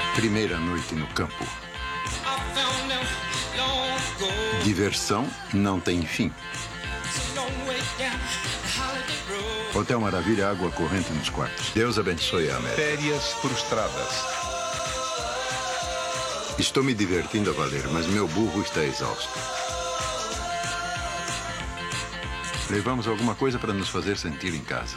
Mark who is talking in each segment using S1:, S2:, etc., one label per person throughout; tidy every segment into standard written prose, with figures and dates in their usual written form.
S1: Primeira noite no campo. Diversão não tem fim. Hotel Maravilha, água corrente nos quartos. Deus abençoe a América.
S2: Férias frustradas.
S1: Estou me divertindo a valer, mas meu burro está exausto. Levamos alguma coisa para nos fazer sentir em casa.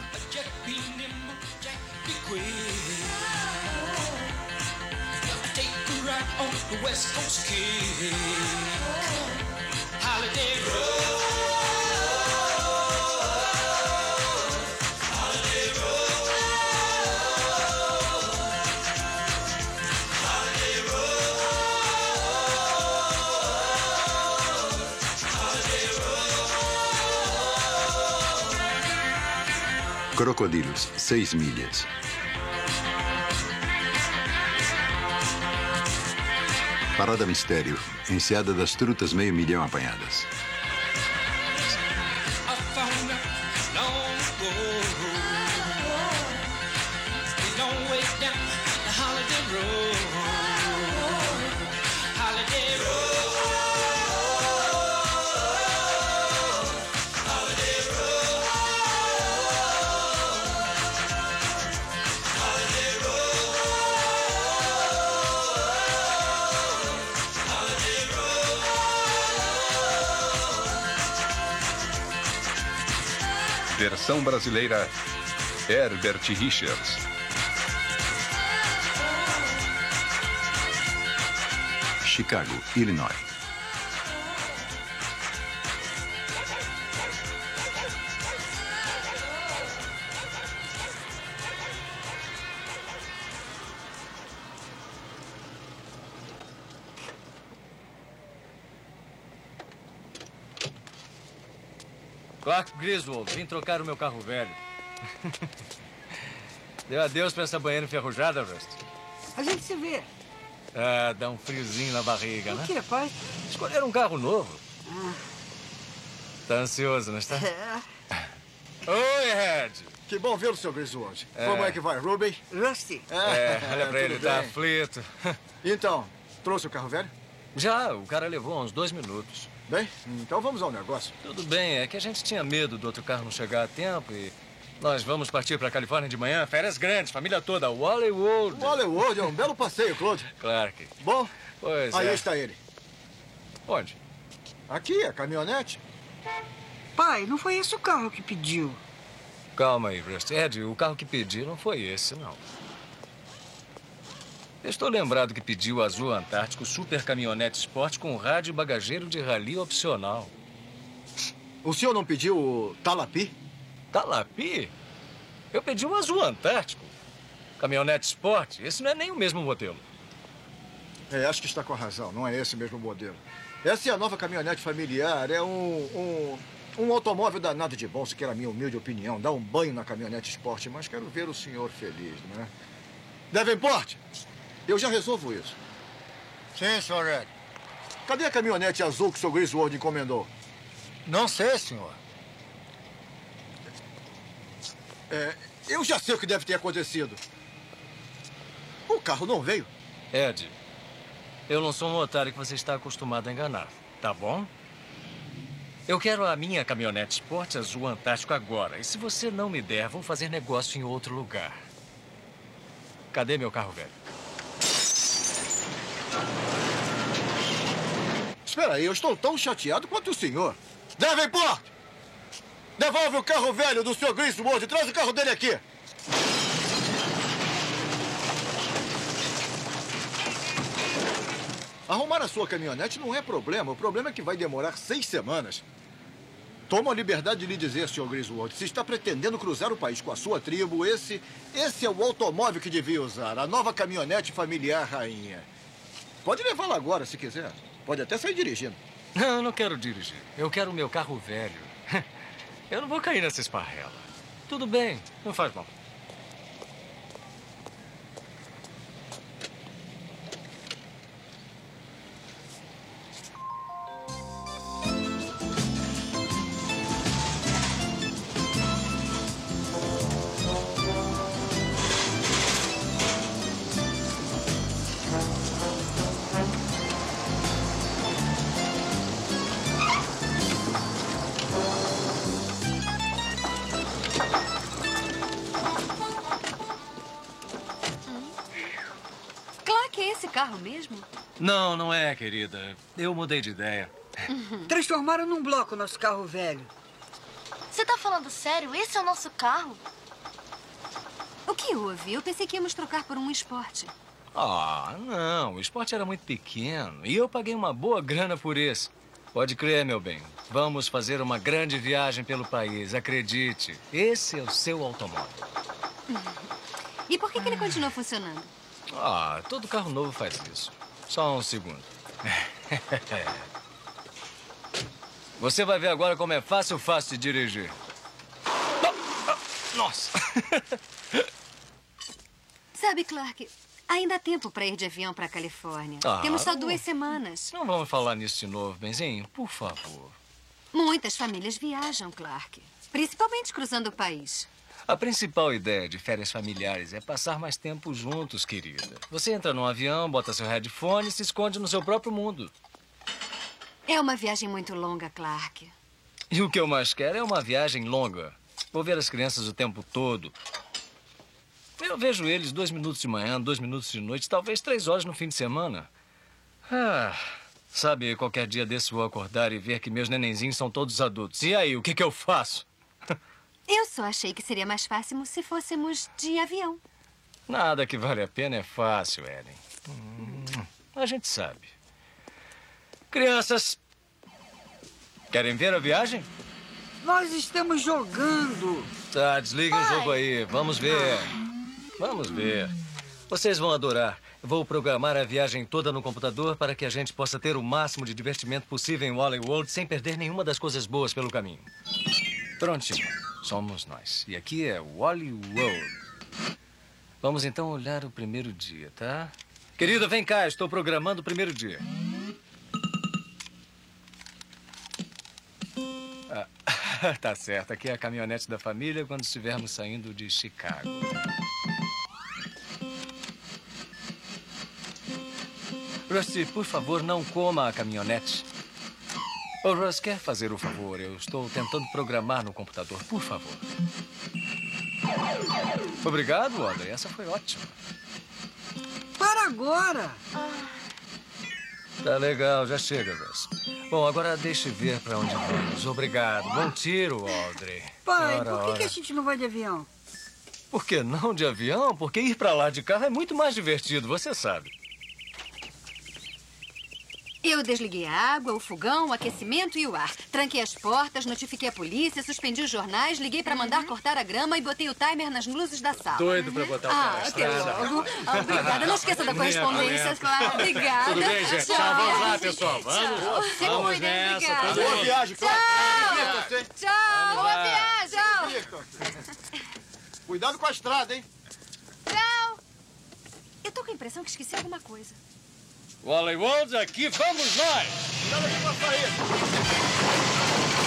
S1: Crocodilos, 6 milhas. Parada Mistério, enseada das trutas 500 mil apanhadas.
S2: Versão brasileira, Herbert Richards.
S1: Chicago, Illinois.
S3: Clark Griswold, vim trocar o meu carro velho. Deu adeus pra essa banheira enferrujada, Rust?
S4: A gente se vê.
S3: Ah, dá um friozinho na barriga, né?
S4: O que, pai?
S3: Escolheram um carro novo. Tá ansioso, não está?
S4: É.
S3: Oi, Ed.
S5: Que bom vê-lo, Sr. Griswold. Como é que vai, Ruby?
S4: Rusty.
S3: Olha pra ele,
S5: tudo
S3: tá
S5: bem.
S3: aflito.
S5: Então, trouxe o carro velho?
S3: Já, o cara levou uns 2 minutos.
S5: Bem, então vamos ao negócio.
S3: Tudo bem, é que a gente tinha medo do outro carro não chegar a tempo e... Nós vamos partir pra Califórnia de manhã, férias grandes, família toda, Hollywood.
S5: Hollywood é um belo passeio, Claude.
S3: Clark.
S5: Bom,
S3: Pois
S5: aí
S3: é.
S5: está ele.
S3: Onde?
S5: Aqui, a caminhonete.
S4: Pai, não foi esse o carro que pediu.
S3: Calma aí, Rust. Ed, o carro que pedi não foi esse, não. Eu estou lembrado que pediu o Azul Antártico Super Caminhonete Sport com rádio e bagageiro de rally opcional.
S5: O senhor não pediu o Talapi?
S3: Talapi? Eu pedi o Azul Antártico. Caminhonete Sport, esse não é nem o mesmo modelo.
S5: Acho que está com razão, não é esse mesmo modelo. Essa é a nova caminhonete familiar, é um automóvel danado de bom, se quer a minha humilde opinião. Dá um banho na caminhonete Sport, mas quero ver o senhor feliz, né? Davenport, eu já resolvo isso.
S6: Sim, Sr. Ed.
S5: Cadê a caminhonete azul que o Sr. Griswold encomendou?
S6: Não sei, senhor.
S5: Eu já sei o que deve ter acontecido. O carro não veio.
S3: Ed, eu não sou um otário que você está acostumado a enganar, tá bom? Eu quero a minha caminhonete Sport Azul Antártico agora. E se você não me der, vou fazer negócio em outro lugar. Cadê meu carro velho?
S5: Espera aí, eu estou tão chateado quanto o senhor. Davenport! Devolve o carro velho do Sr. Griswold e traz o carro dele aqui. Arrumar a sua caminhonete não é problema. O problema é que vai demorar 6 semanas. Tomo a liberdade de lhe dizer, Sr. Griswold, se está pretendendo cruzar o país com a sua tribo, esse é o automóvel que devia usar. A nova caminhonete familiar rainha. Pode levá-la agora, se quiser. Pode até sair dirigindo.
S3: Não, eu não quero dirigir. Eu quero o meu carro velho. Eu não vou cair nessa esparrela. Tudo bem, não faz mal.
S7: Clark, é esse carro mesmo?
S3: Não, não é, querida. Eu mudei de ideia.
S4: Transformaram num bloco nosso carro velho.
S8: Você tá falando sério? Esse é o nosso carro?
S7: O que houve? Eu pensei que íamos trocar por um esporte.
S3: Ah, não. O esporte era muito pequeno e eu paguei uma boa grana por esse. Pode crer, meu bem. Vamos fazer uma grande viagem pelo país, acredite. Esse é o seu automóvel.
S7: E por que ele continua funcionando?
S3: Ah, todo carro novo faz isso. Só um segundo. Você vai ver agora como é fácil de dirigir. Nossa!
S7: Sabe, Clark, ainda há tempo para ir de avião para a Califórnia. Temos só 2 semanas.
S3: Não vamos falar nisso de novo, benzinho, por favor.
S7: Muitas famílias viajam, Clark. Principalmente cruzando o país.
S3: A principal ideia de férias familiares é passar mais tempo juntos, querida. Você entra num avião, bota seu headphone e se esconde no seu próprio mundo.
S7: É uma viagem muito longa, Clark.
S3: E o que eu mais quero é uma viagem longa. Vou ver as crianças o tempo todo. Eu vejo eles 2 minutos de manhã, 2 minutos de noite, talvez 3 horas no fim de semana. Sabe, qualquer dia desse vou acordar e ver que meus nenenzinhos são todos adultos. E aí, o que eu faço?
S7: Eu só achei que seria mais fácil se fôssemos de avião.
S3: Nada que vale a pena é fácil, Ellen. A gente sabe. Crianças, querem ver a viagem?
S4: Nós estamos jogando.
S3: Tá, desliguem o jogo aí. Vamos ver. Vamos ver. Vocês vão adorar. Vou programar a viagem toda no computador para que a gente possa ter o máximo de divertimento possível em Wally World sem perder nenhuma das coisas boas pelo caminho. Prontinho. Somos nós. E aqui é Wally World. Vamos então olhar o primeiro dia, tá? Querido, vem cá. Estou programando o primeiro dia. Tá certo. Aqui é a caminhonete da família quando estivermos saindo de Chicago. Rusty, por favor, não coma a caminhonete. Ô, Russ, quer fazer o favor? Eu estou tentando programar no computador. Por favor. Obrigado, Audrey. Essa foi ótima.
S4: Para agora.
S3: Tá legal. Já chega, Russ. Bom, agora deixe ver para onde vamos. Obrigado. Bom tiro, Audrey.
S4: Pai, por que a gente não vai de avião?
S3: Por que não de avião? Porque ir para lá de carro é muito mais divertido, você sabe.
S7: Eu desliguei a água, o fogão, o aquecimento e o ar. Tranquei as portas, notifiquei a polícia, suspendi os jornais, liguei para mandar cortar a grama e botei o timer nas luzes da sala.
S3: Doido para botar o pé na
S7: até
S3: estrada.
S7: logo. Obrigada. Não esqueça da correspondência, claro. Obrigada.
S3: Tudo bem, gente?
S7: Tchau.
S3: Vamos lá, pessoal. Vamos.
S7: Se
S3: Vamos
S7: cuidem,
S3: nessa.
S7: obrigada.
S5: Boa viagem,
S7: Tchau.
S5: Clark.
S7: Tchau. Boa viagem.
S5: Tchau. Cuidado com a estrada, hein?
S7: Tchau. Eu tô com a impressão que esqueci alguma coisa.
S3: Wally World, aqui vamos nós!
S5: Cuidado aqui com a saída.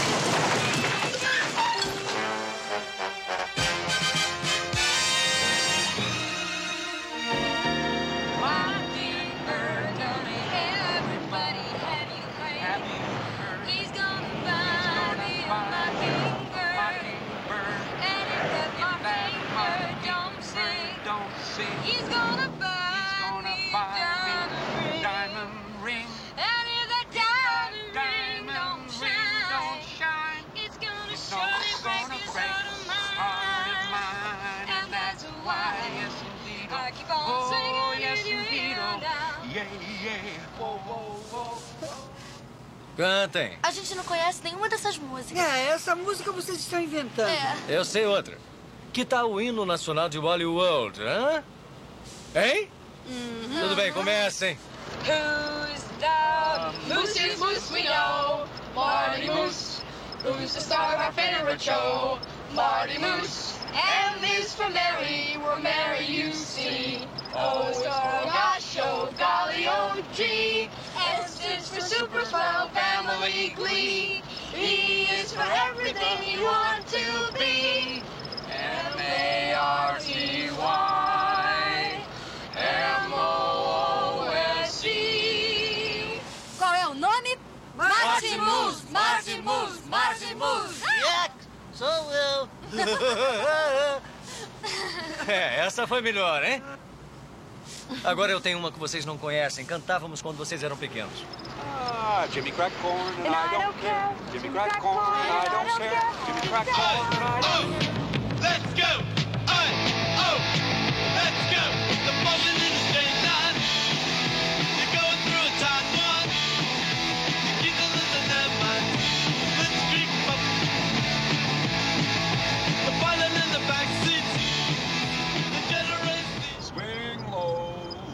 S3: Cantem.
S8: A gente não conhece nenhuma dessas músicas.
S4: Essa música vocês estão inventando.
S3: Eu sei outra. Que tal o hino nacional de Wally World, hã? Hein? Tudo bem, comecem.
S9: Who's down? Moose is Moose, we know. Marty Moose. Who's the star of our favorite show? Marty Moose. M is for Mary, we're Mary, you see. O is for gosh, oh, golly, oh, gee. S is for super swell, family glee. E is for everything you want to be. M-A-R-T-Y. M-O-O-S-E.
S7: Qual é o nome?
S4: Marty
S7: Moose. Marty Moose. Marty Moose.
S6: Sou eu.
S3: Essa foi melhor, hein? Agora eu tenho uma que vocês não conhecem. Cantávamos quando vocês eram pequenos.
S10: Jimmy crack corn and I don't care. Jimmy crack corn and I don't care. Jimmy crack corn and I don't care.
S11: Let's go! Let's go! The buzzing in the straight line. You're going through a tight one. You keep the little never mind. Let's creep up. The pilot in the back seat. The generation.
S10: Swing low,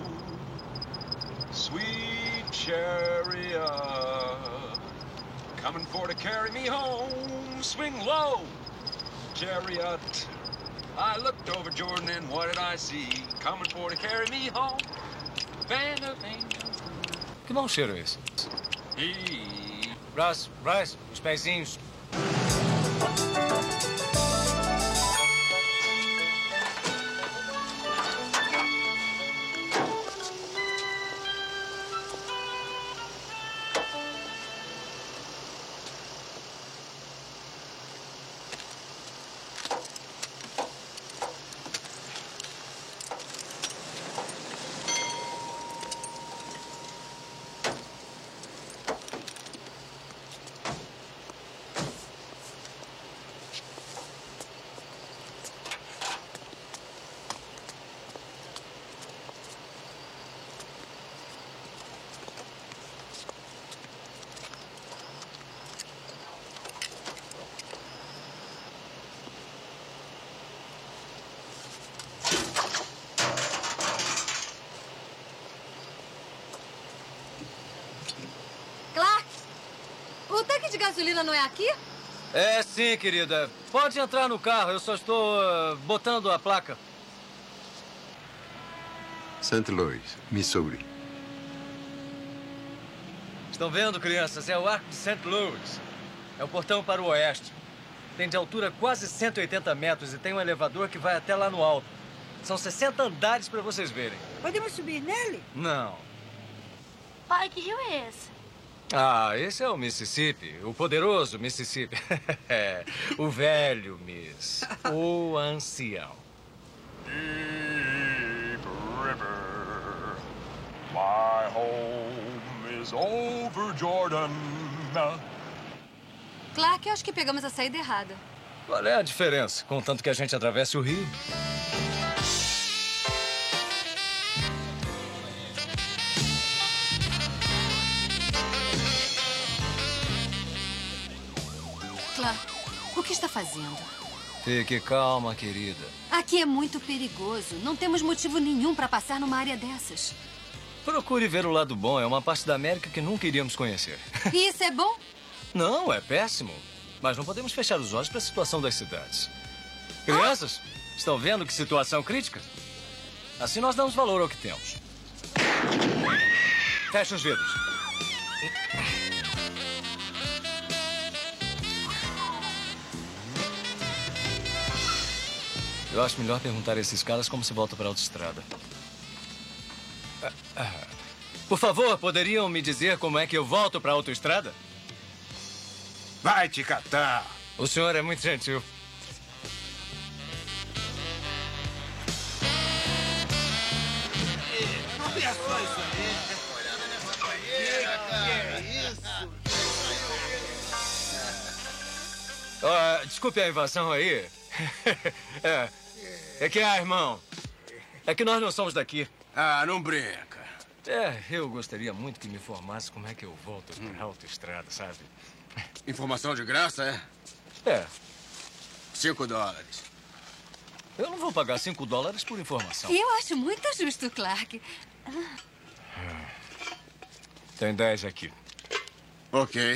S10: sweet chariot, coming for to carry me home. Swing low, chariot. I looked over Jordan and what did I see? Coming for to carry me home. Band of angels.
S3: Que mau cheiro é esse? Bryce, os pezinhos.
S7: O tanque de gasolina não é aqui?
S3: É sim, querida. Pode entrar no carro, eu só estou botando a placa.
S1: St. Louis, Missouri.
S3: Estão vendo, crianças? É o Arco de St. Louis. É o portão para o oeste. Tem de altura quase 180 metros e tem um elevador que vai até lá no alto. São 60 andares para vocês verem.
S4: Podemos subir nele?
S3: Não.
S8: Pai, que rio é esse?
S3: Ah, esse é o Mississippi, o poderoso Mississippi. O velho, Miss. O ancião.
S10: Deep river, my home is over Jordan.
S7: Clark, eu acho que pegamos a saída errada.
S3: Qual é a diferença, contanto que a gente atravesse o rio?
S7: Clark, o que está fazendo?
S3: Fique calma, querida.
S7: Aqui é muito perigoso. Não temos motivo nenhum para passar numa área dessas.
S3: Procure ver o lado bom. É uma parte da América que nunca iríamos conhecer.
S7: E isso é bom?
S3: Não, é péssimo. Mas não podemos fechar os olhos para a situação das cidades. Crianças, estão vendo que situação crítica? Assim nós damos valor ao que temos. Feche os vidros. Eu acho melhor perguntar a esses caras como se volta para a autoestrada. Por favor, poderiam me dizer como é que eu volto para a autoestrada?
S12: Vai te catar.
S3: O senhor é muito gentil.
S12: Não tem só isso aí. Que isso?
S3: Desculpe a invasão aí. É que, irmão, é que nós não somos daqui.
S12: Ah, não brinca.
S3: Eu gostaria muito que me informasse como é que eu volto para a autoestrada, sabe?
S12: Informação de graça,
S3: é?
S12: $5.
S3: Eu não vou pagar $5 por informação.
S7: Eu acho muito justo, Clark.
S3: Tem 10 aqui.
S12: Ok.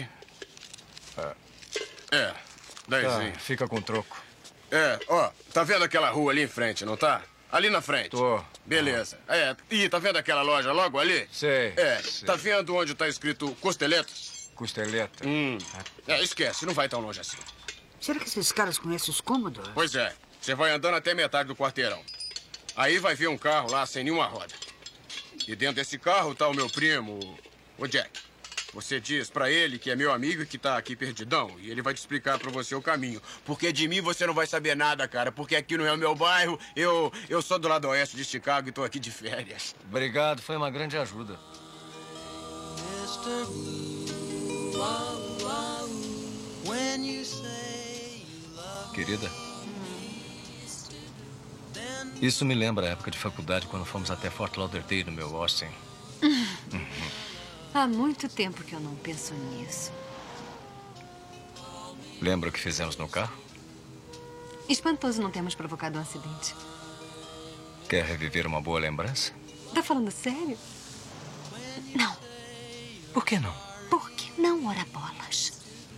S12: 10.
S3: Fica com troco.
S12: Tá vendo aquela rua ali em frente, não tá? Ali na frente.
S3: Tô.
S12: Beleza. E tá vendo aquela loja logo ali?
S3: Sei.
S12: Sei. Tá vendo onde tá escrito Costeleta?
S3: Costeleta?
S12: Esquece, não vai tão longe assim.
S4: Será que esses caras conhecem os Commodores?
S12: Pois é. Você vai andando até metade do quarteirão. Aí vai ver um carro lá sem nenhuma roda. E dentro desse carro tá o meu primo, o Jack. Você diz pra ele que é meu amigo e que tá aqui perdidão. E ele vai te explicar pra você o caminho. Porque de mim você não vai saber nada, cara. Porque aqui não é o meu bairro. Eu sou do lado oeste de Chicago e tô aqui de férias.
S3: Obrigado, foi uma grande ajuda. Querida, isso me lembra a época de faculdade, quando fomos até Fort Lauderdale, no meu Austin.
S7: Há muito tempo que eu não penso nisso.
S3: Lembra o que fizemos no carro?
S7: Espantoso não termos provocado um acidente.
S3: Quer reviver uma boa lembrança?
S7: Tá falando sério? Não.
S3: Por que não?
S7: Por que não, ora bolas?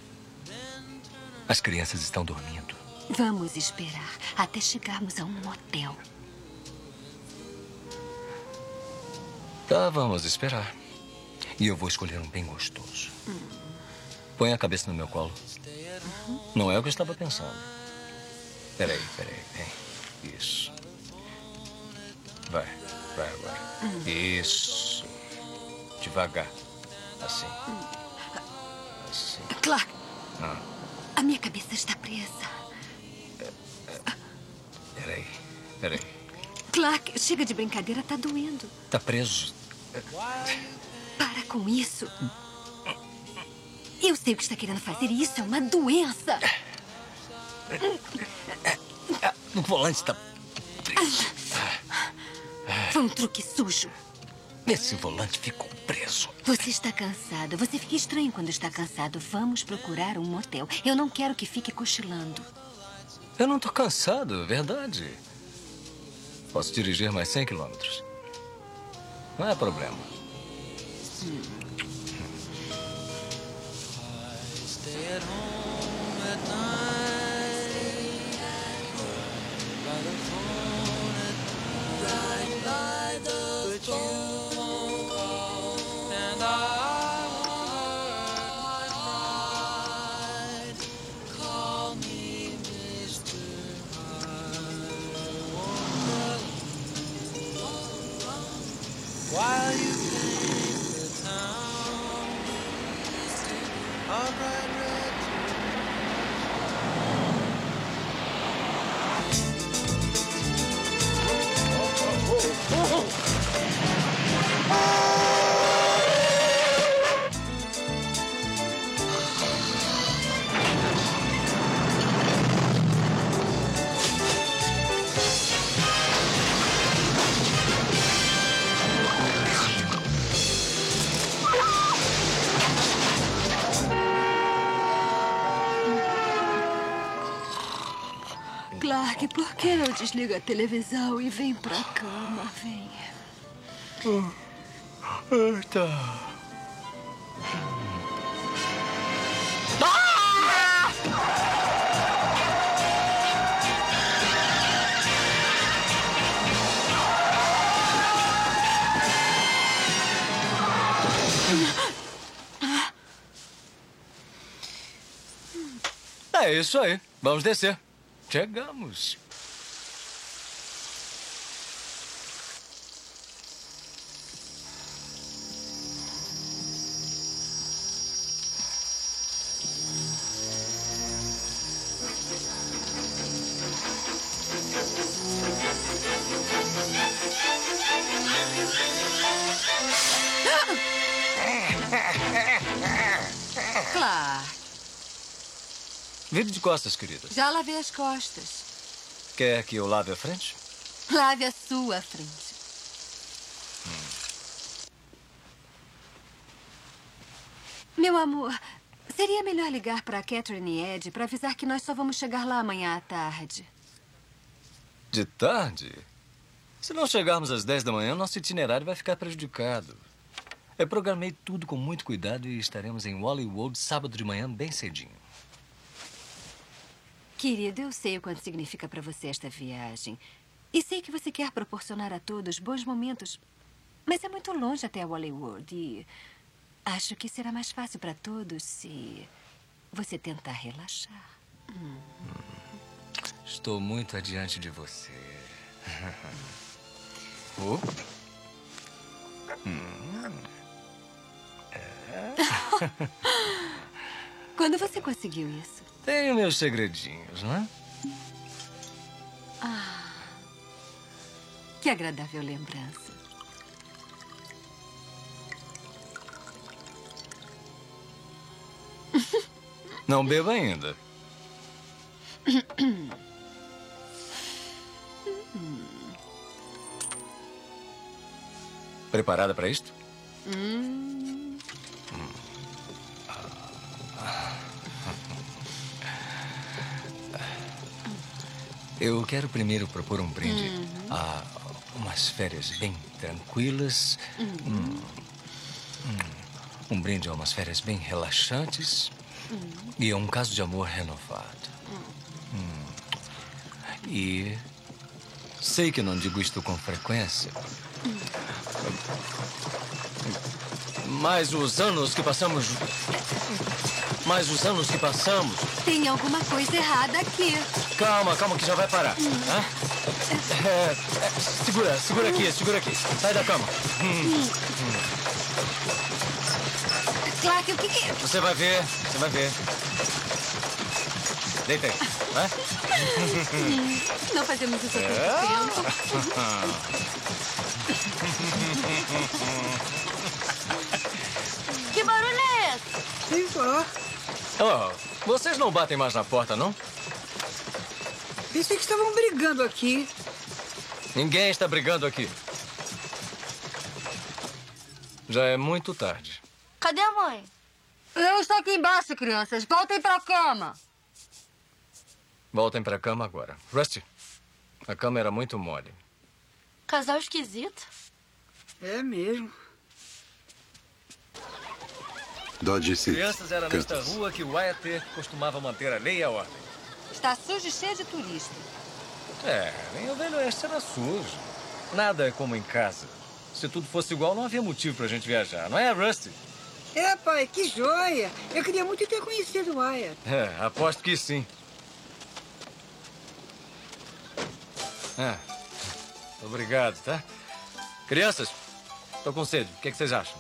S3: As crianças estão dormindo.
S7: Vamos esperar até chegarmos a um motel.
S3: Tá, vamos esperar. E eu vou escolher um bem gostoso. Põe a cabeça no meu colo. Não é o que eu estava pensando. Peraí. Vem. Isso. Vai agora. Isso. Devagar. Assim.
S7: Clark, a minha cabeça está presa.
S3: Peraí.
S7: Clark, chega de brincadeira, tá doendo.
S3: Tá preso.
S7: Para com isso. Eu sei o que está querendo fazer e isso é uma doença.
S3: O volante está preso.
S7: Foi um truque sujo.
S3: Esse volante ficou preso.
S7: Você está cansado. Você fica estranho quando está cansado. Vamos procurar um motel. Eu não quero que fique cochilando.
S3: Eu não tô cansado, verdade. Posso dirigir mais 100 quilômetros. Não é problema.
S11: While you paint the town a bright red
S7: Clark, por que não desliga a televisão e vem pra cama? Vem.
S3: Tá. É isso aí. Vamos descer. Chegamos.
S7: Clark,
S3: Vire de costas, querida.
S7: já lavei as costas.
S3: Quer que eu lave a frente?
S7: Lave a sua frente. Meu amor, seria melhor ligar para Catherine e Ed para avisar que nós só vamos chegar lá amanhã à tarde.
S3: De tarde? Se não chegarmos às 10 da manhã, nosso itinerário vai ficar prejudicado. Eu programei tudo com muito cuidado e estaremos em Hollywood sábado de manhã bem cedinho.
S7: Querido, eu sei o quanto significa para você esta viagem. E sei que você quer proporcionar a todos bons momentos. Mas é muito longe até Hollywood e acho que será mais fácil para todos se você tentar relaxar.
S3: Estou muito adiante de você. Oh.
S7: Quando você conseguiu isso?
S3: Tenho meus segredinhos, não é?
S7: Ah, que agradável lembrança.
S3: Não beba ainda. Preparada para isto? Eu quero primeiro propor um brinde a umas férias bem tranquilas. Um brinde a umas férias bem relaxantes. E a um caso de amor renovado. E sei que não digo isto com frequência. Mas os anos que passamos...
S7: Tem alguma coisa errada aqui.
S3: Calma, que já vai parar. Segura aqui. Sai da cama.
S7: Clark, o que é?
S3: Você vai ver. Deita aí.
S7: Não fazemos isso há tanto tempo.
S8: Que barulho é esse?
S4: Sei lá.
S3: Vocês não batem mais na porta, não?
S4: Pensei que estavam brigando aqui.
S3: Ninguém está brigando aqui. Já é muito tarde.
S8: Cadê a mãe?
S7: Eu estou aqui embaixo, crianças. Voltem pra cama.
S3: Voltem pra cama agora. Rusty, a cama era muito mole.
S8: Casal esquisito.
S4: É mesmo.
S1: Dodge City.
S3: Crianças, era nesta
S1: Kansas.
S3: rua que Wyatt costumava manter a lei e a ordem.
S7: Está sujo e cheio de turista.
S3: Nem o Velho Oeste era sujo. Nada é como em casa. Se tudo fosse igual, não havia motivo pra gente viajar. Não é, Rusty?
S4: É, pai, que joia. Eu queria muito ter conhecido o Wyatt.
S3: Aposto que sim. Obrigado, tá? Crianças, tô com sede. O que vocês acham?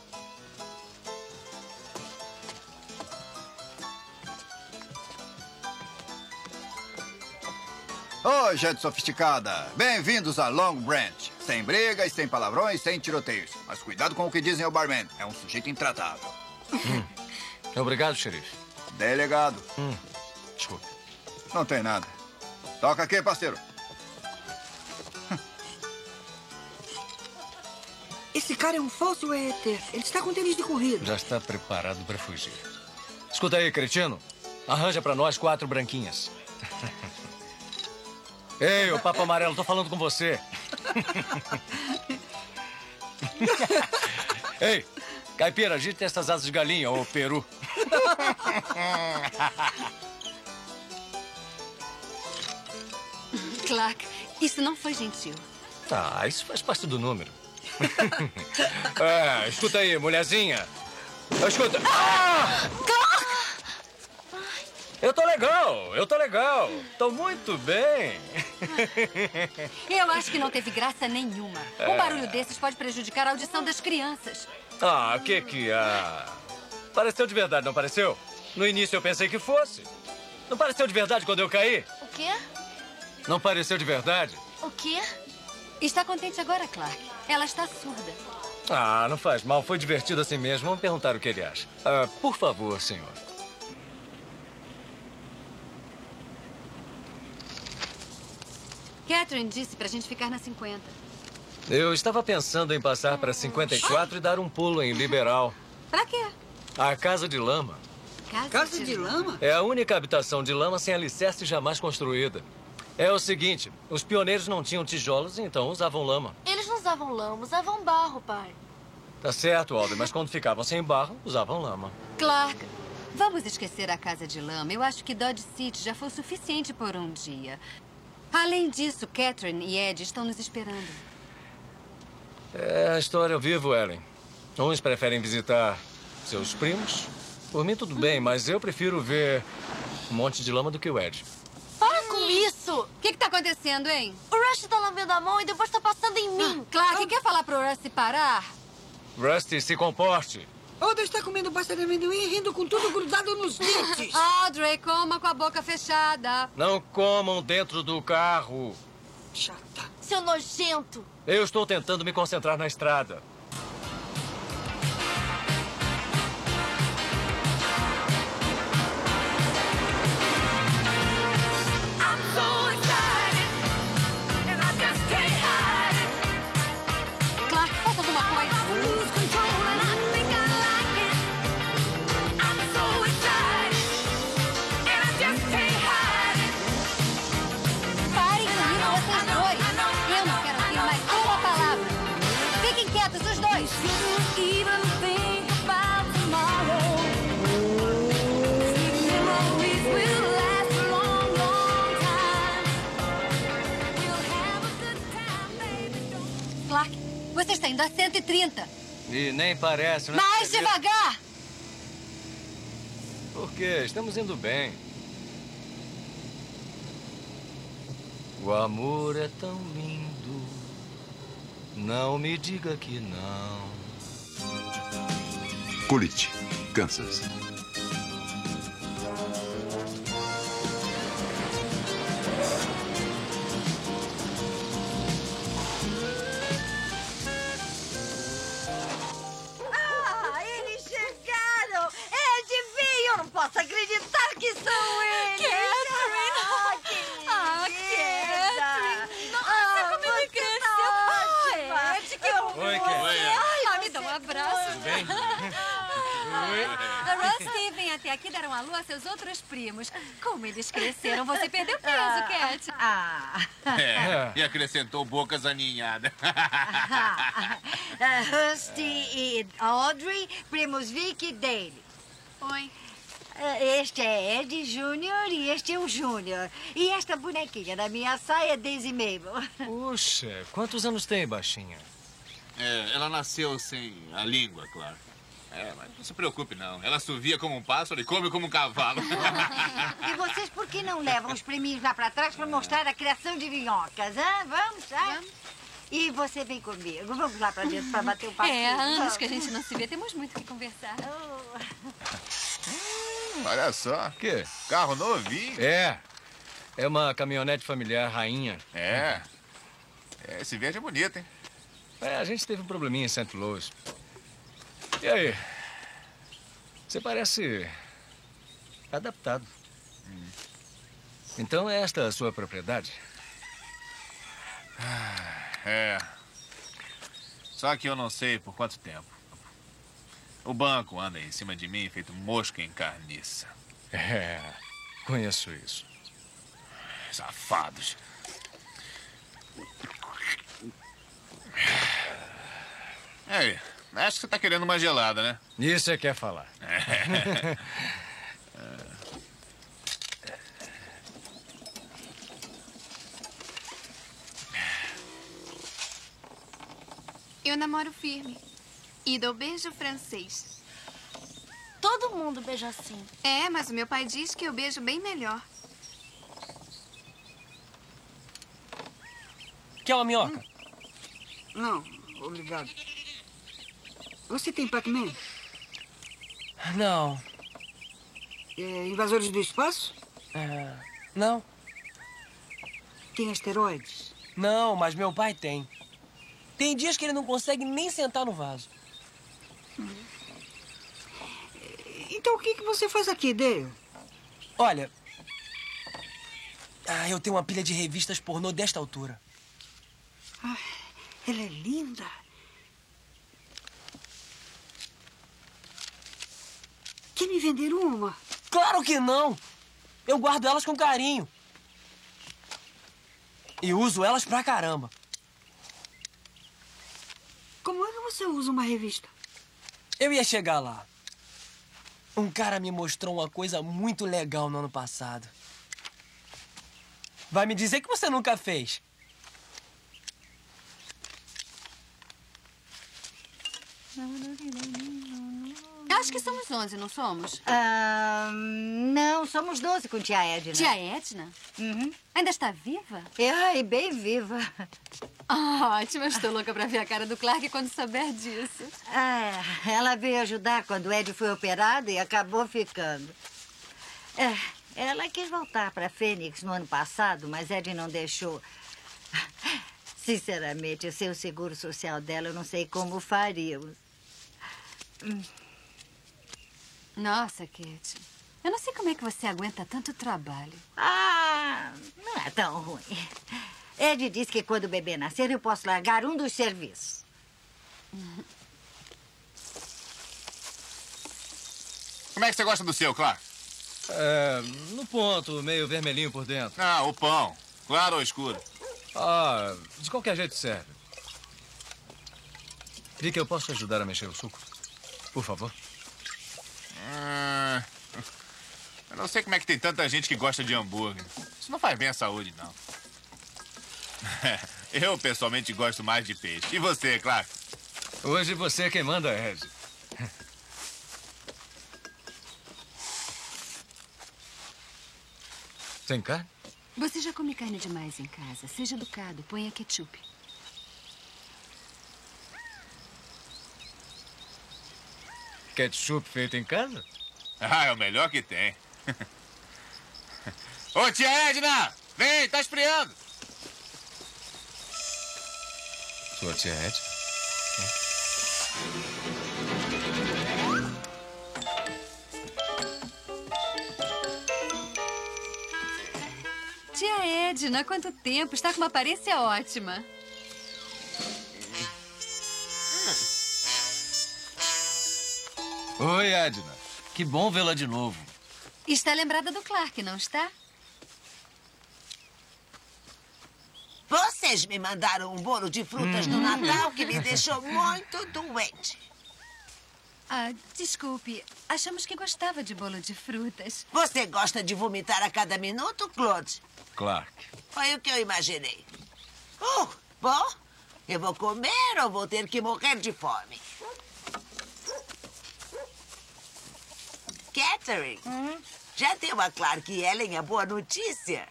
S13: Oi, gente sofisticada. Bem-vindos a Long Branch. Sem brigas, sem palavrões, sem tiroteios. Mas cuidado com o que dizem ao barman. É um sujeito intratável.
S3: Obrigado, xerife.
S13: Delegado.
S3: Desculpe.
S13: Não tem nada. Toca aqui, parceiro.
S4: Esse cara é um falso éter. Ele está com tênis de corrida.
S3: Já está preparado para fugir. Escuta aí, cretino. Arranja para nós 4 branquinhas. Ei, o Papo Amarelo, tô falando com você. Ei, caipira, agita essas asas de galinha, ô peru.
S7: Clark, isso não foi gentil.
S3: Isso faz parte do número. Escuta aí, mulherzinha. Escuta. Eu tô legal. Tô muito bem.
S7: Eu acho que não teve graça nenhuma. Um barulho desses pode prejudicar a audição das crianças.
S3: Que Pareceu de verdade, não pareceu? No início eu pensei que fosse. Não pareceu de verdade quando eu caí?
S8: O quê?
S3: Não pareceu de verdade?
S8: O quê?
S7: Está contente agora, Clark? Ela está surda.
S3: Não faz mal. Foi divertido assim mesmo. Vamos perguntar o que ele acha. Por favor, senhor.
S7: Catherine disse pra gente ficar na 50.
S3: Eu estava pensando em passar para 54 e dar um pulo em Liberal.
S7: Pra quê?
S3: A Casa de Lama.
S4: Casa de lama?
S3: É a única habitação de lama sem alicerce jamais construída. É o seguinte, os pioneiros não tinham tijolos, então usavam lama.
S8: Eles não usavam lama, usavam barro, pai.
S3: Tá certo, Alden, mas quando ficavam sem barro, usavam lama.
S7: Clark, vamos esquecer a Casa de Lama. Eu acho que Dodge City já foi suficiente por um dia. Além disso, Catherine e Ed estão nos esperando.
S3: É a história ao vivo, Ellen. Uns preferem visitar seus primos. Por mim, tudo bem, mas eu prefiro ver um monte de lama do que o Ed.
S8: Para com isso!
S7: O que tá acontecendo, hein?
S8: O Rush tá lambendo a mão e depois tá passando em mim.
S7: Clark, quer falar pro Rusty parar?
S3: Rusty, se comporte.
S4: Audrey está comendo pasta de amendoim e rindo com tudo grudado nos dentes.
S7: Audrey, coma com a boca fechada.
S3: Não comam dentro do carro.
S4: Chata.
S8: Seu nojento.
S3: Eu estou tentando me concentrar na estrada.
S7: Clark, falta alguma coisa. Parem comigo, vocês dois. Eu não quero ouvir mais uma palavra. Fiquem quietos, os dois. Clark, você está indo a 130.
S3: E nem parece, né?
S7: Mais devagar!
S3: Por quê? Estamos indo bem. O amor é tão lindo. Não me diga que não.
S1: Coolidge, Kansas.
S14: Eles chegaram! Adivinha, eu não posso acreditar que são eles!
S7: Catherine! Nossa, como ele cresceu! Ed, que horror!
S3: Oi, Cat.
S7: Ai, me dá um abraço.
S3: Tudo bem?
S7: A Ross e vem até aqui deram a lua a seus outros primos. Como eles cresceram, você perdeu peso, Cat.
S15: E acrescentou bocas aninhadas.
S14: Rusty e Audrey, primos Vic e Dale.
S7: Oi.
S14: Este é Ed Júnior e este é o Júnior. E esta bonequinha da minha saia é Daisy Mabel.
S3: Puxa, quantos anos tem, baixinha?
S15: Ela nasceu sem a língua, claro. Mas não se preocupe, não. Ela assovia como um pássaro e come como um cavalo.
S14: E vocês por que não levam os preminhos lá pra trás pra mostrar a criação de minhocas, hein? Vamos, Vamos. E você vem comigo. Vamos lá pra dentro pra bater o papo.
S7: Há anos que a gente não se vê. Temos muito o que conversar.
S15: Olha só.
S3: Quê?
S15: Carro novinho.
S3: É uma caminhonete familiar rainha.
S15: Esse verde é bonito, hein?
S3: A gente teve um probleminha em St. Louis. E aí? Você parece adaptado. Então é esta a sua propriedade?
S15: Só que eu não sei por quanto tempo. O banco anda em cima de mim feito mosca em carniça.
S3: Conheço isso.
S15: Safados. Ei, acho que você tá querendo uma gelada, né?
S3: Isso é que é falar.
S16: Eu namoro firme. E dou beijo francês.
S8: Todo mundo beija assim.
S16: Mas o meu pai diz que eu beijo bem melhor.
S17: Quer uma minhoca?
S4: Não, obrigado. Você tem Pac-Man?
S17: Não.
S4: Invasores do espaço?
S17: Não.
S4: Tem asteroides?
S17: Não, mas meu pai tem. Tem dias que ele não consegue nem sentar no vaso.
S4: Então o que você faz aqui, Dale?
S17: Olha... eu tenho uma pilha de revistas pornô desta altura.
S4: Ela é linda. Quer me vender uma?
S17: Claro que não! Eu guardo elas com carinho. E uso elas pra caramba.
S4: Como é que você usa uma revista?
S17: Eu ia chegar lá. Um cara me mostrou uma coisa muito legal no ano passado. Vai me dizer que você nunca fez.
S7: Acho que somos 11, não somos?
S14: Não, somos 12 com tia Edna.
S7: Tia Edna?
S14: Uhum.
S7: Ainda está viva?
S14: Bem viva.
S7: Ótimo, eu estou louca pra ver a cara do Clark quando souber disso.
S14: Ela veio ajudar quando o Ed foi operado e acabou ficando. Ela quis voltar pra Fênix no ano passado, mas Ed não deixou. Sinceramente, sem o seguro social dela, eu não sei como faríamos.
S7: Nossa, Kate. Eu não sei como é que você aguenta tanto trabalho.
S14: Não é tão ruim. Ed disse que quando o bebê nascer, eu posso largar um dos serviços.
S15: Como é que você gosta do seu, Clark?
S3: No ponto, meio vermelhinho por dentro.
S15: Ah, o pão. Claro ou escuro?
S3: De qualquer jeito serve. Vicky, eu posso te ajudar a mexer o suco? Por favor.
S15: Eu não sei como é que tem tanta gente que gosta de hambúrguer. Isso não faz bem à saúde, não. Eu, pessoalmente, gosto mais de peixe. E você, Clark?
S3: Hoje você é quem manda, Ed. Tem carne?
S7: Você já come carne demais em casa. Seja educado, ponha ketchup.
S3: Ketchup feito em casa?
S15: É o melhor que tem. Ô, tia Edna! Vem, tá esfriando!
S3: Sua tia Ed?
S7: Tia Edna, há quanto tempo? Está com uma aparência ótima.
S3: Oi, Edna. Que bom vê-la de novo.
S7: Está lembrada do Clark, não está?
S18: Vocês me mandaram um bolo de frutas no Natal que me deixou muito doente.
S7: Desculpe. Achamos que gostava de bolo de frutas.
S18: Você gosta de vomitar a cada minuto, Claude?
S3: Clark.
S18: Foi o que eu imaginei. Bom, eu vou comer ou vou ter que morrer de fome? Catherine, já deu a Clark e Ellen a boa notícia?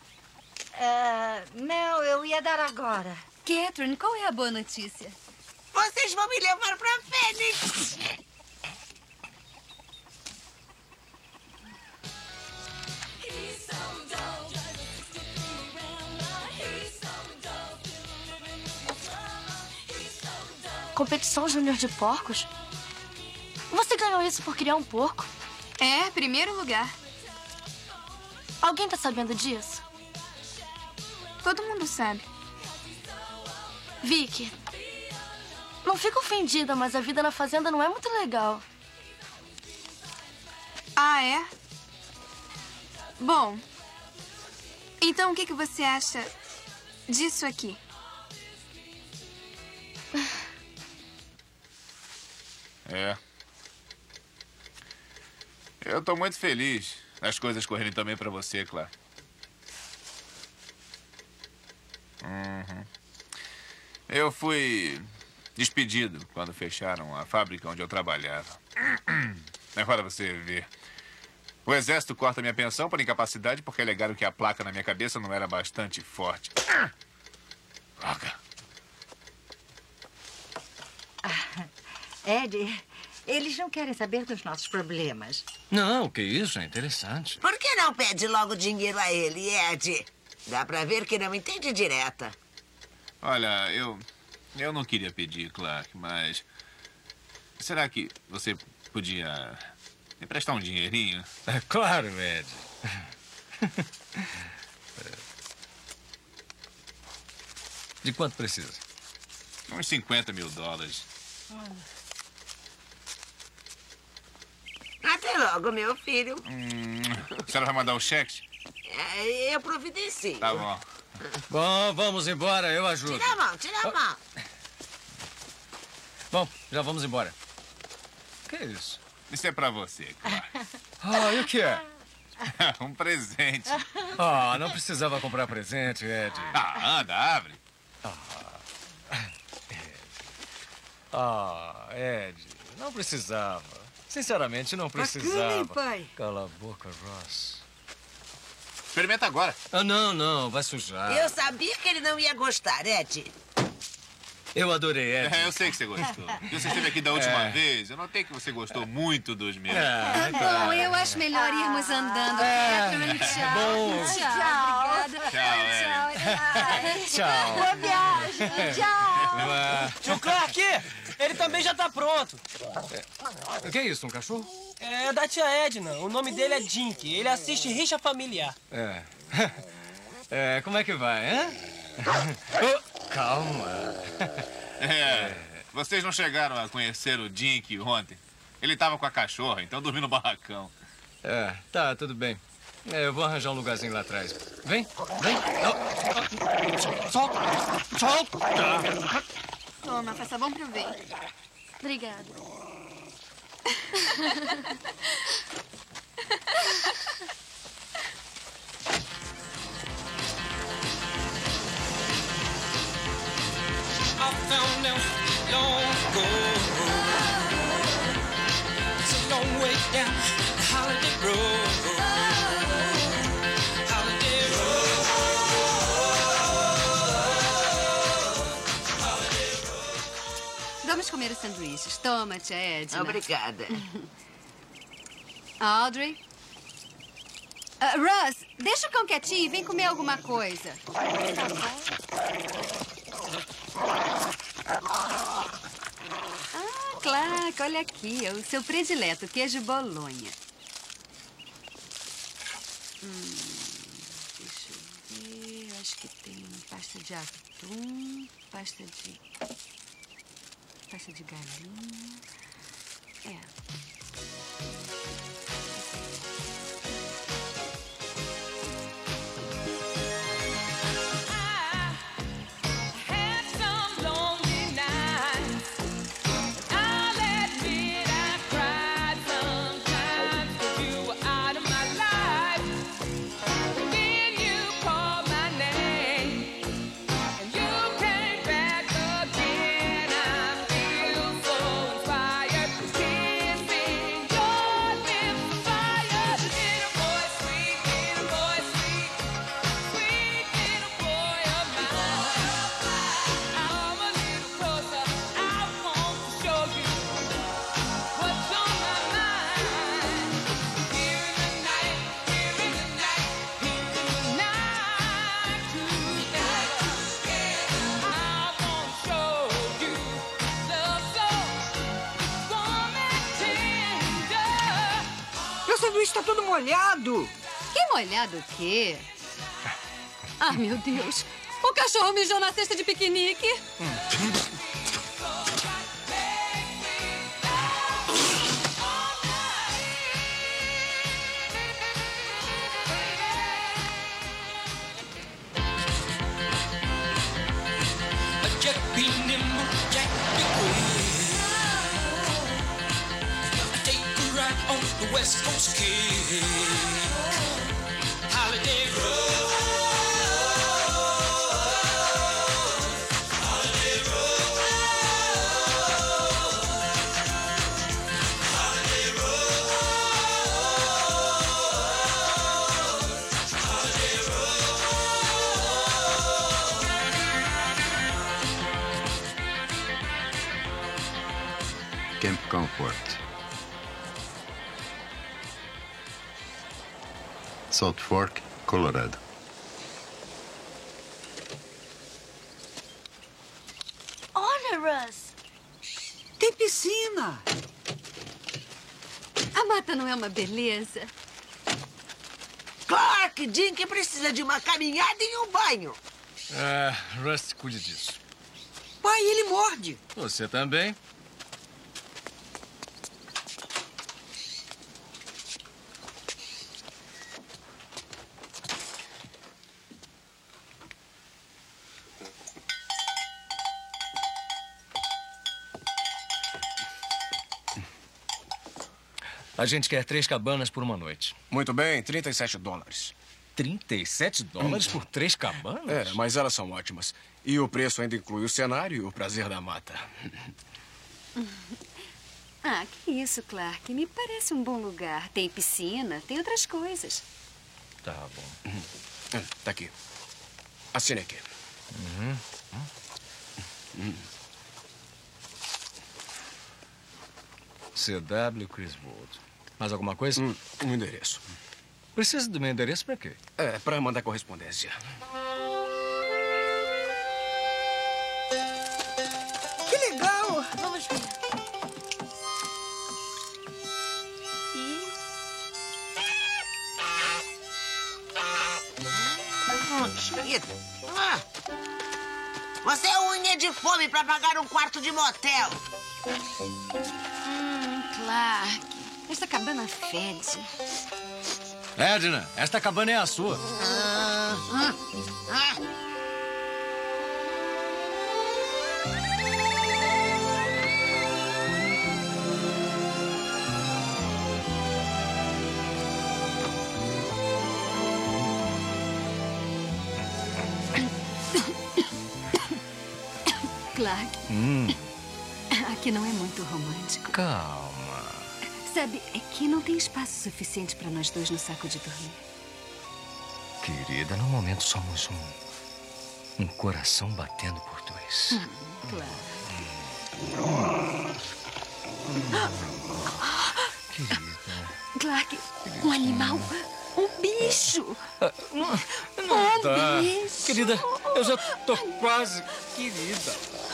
S14: Não, eu ia dar agora.
S7: Catherine, qual é a boa notícia?
S18: Vocês vão me levar pra Fênix.
S8: Competição Júnior de Porcos? Você ganhou isso por criar um porco?
S16: Primeiro lugar.
S8: Alguém tá sabendo disso?
S16: Todo mundo sabe.
S8: Vicky, não fica ofendida, mas a vida na fazenda não é muito legal.
S16: É? Bom, então o que você acha disso aqui?
S15: Eu tô muito feliz das coisas correrem também pra você, Clark. Eu fui despedido quando fecharam a fábrica onde eu trabalhava. Agora você vê. O exército corta minha pensão por incapacidade porque alegaram que a placa na minha cabeça não era bastante forte. Droga.
S14: Ed, eles não querem saber dos nossos problemas.
S3: Não, que isso, é interessante.
S18: Por que não pede logo dinheiro a ele, Ed? Dá pra ver que não entende direta.
S15: Olha, eu não queria pedir, Clark, mas... Será que você podia me emprestar um dinheirinho?
S3: É claro, Ed. De quanto precisa?
S15: Uns $50 mil.
S18: Até logo, meu filho.
S15: A senhora vai mandar o cheque?
S18: Eu providencio.
S15: Tá bom.
S3: Bom, vamos embora, eu ajudo.
S18: Tira a mão.
S3: Bom, já vamos embora. O que é isso?
S15: Isso é pra você, Clark.
S3: E o que é?
S15: Um presente.
S3: Não precisava comprar presente, Ed.
S15: Anda, abre.
S3: Ed, não precisava. Sinceramente, não precisava.
S14: Bacana, hein, pai?
S3: Cala a boca, Ross.
S15: Experimenta agora.
S3: Não, vai sujar.
S18: Eu sabia que ele não ia gostar, Ed.
S3: Eu adorei, Ed.
S15: Eu sei que você gostou. Você esteve aqui da última vez. Eu notei que você gostou muito dos meus.
S7: Bom, eu acho melhor irmos andando, Catherine. Tchau.
S3: Bom.
S7: Tchau. Obrigada.
S3: Tchau.
S14: Boa viagem. Tchau.
S17: Tio Clark, ele também já tá pronto.
S3: O que é isso, um cachorro?
S17: É da tia Edna. O nome dele é Dink. Ele assiste Rixa Familiar.
S3: Como é que vai, hein? Calma.
S15: Vocês não chegaram a conhecer o Dink ontem. Ele estava com a cachorra, então dormiu no barracão.
S3: Tá, tudo bem. Eu vou arranjar um lugarzinho lá atrás. Vem. Solta.
S16: Toma, faça bom proveito.
S8: Obrigada.
S11: I found them long ago. It's a long way down the Holiday Road. Holiday Road.
S7: Vamos comer os sanduíches. Toma, tia Edna.
S18: Obrigada.
S7: Audrey? Russ, deixa o cão quietinho e vem comer alguma coisa. Clark, olha aqui. É o seu predileto, queijo bolonha. Deixa eu ver. Acho que tem pasta de atum, pasta de galinha.
S4: Meu sanduíche está todo molhado.
S7: Que molhado o quê? Ah, meu Deus. O cachorro mijou na cesta de piquenique.
S11: Jack be nimble, Jack be quick. Take a ride on the West Coast Kick. Holiday Road. Holiday Road. Holiday Road. Holiday Road.
S1: Camp Comfort. Salt Fork, Colorado.
S14: Olha, Russ.
S4: Tem piscina.
S7: A mata não é uma beleza?
S18: Clark, Dink precisa de uma caminhada e um banho.
S3: Russ, cuide disso.
S4: Pai, ele morde.
S3: Você também? A gente quer 3 cabanas por uma noite.
S12: Muito bem, $37.
S3: 37 dólares por 3 cabanas?
S12: Mas elas são ótimas. E o preço ainda inclui o cenário e o prazer da mata.
S7: Ah, que isso, Clark. Me parece um bom lugar. Tem piscina, tem outras coisas.
S3: Tá bom.
S12: Tá aqui. Assine aqui.
S3: CW Criswold. Mais alguma coisa?
S12: Um endereço.
S3: Precisa do meu endereço pra quê?
S12: É, pra mandar correspondência.
S4: Que legal!
S8: Vamos ver.
S18: Querido. Você é unha de fome pra pagar um quarto de motel.
S7: Clark, esta cabana fede.
S3: Edna, esta cabana é a sua.
S7: Clark, aqui não é muito romântico.
S3: Calma.
S7: Sabe, aqui não tem espaço suficiente para nós dois no saco de dormir.
S3: Querida, no momento somos um coração batendo por dois. Querida.
S7: Clark, um animal, um bicho.
S3: Não dá.
S7: bicho.
S3: Querida, eu já tô quase... Querida.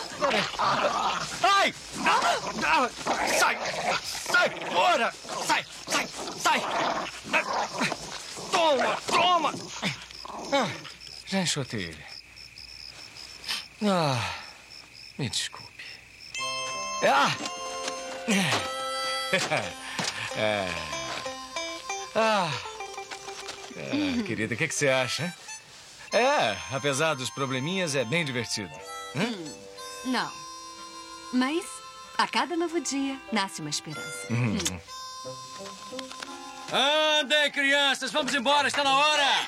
S3: Ai! Sai! Sai fora! Sai! Sai! Sai! Toma! Toma! Já enxotei ele. Me desculpe. Querida, o que você acha? Apesar dos probleminhas, é bem divertido.
S7: Não. Mas a cada novo dia nasce uma esperança.
S3: Andem, crianças! Vamos embora, está na hora!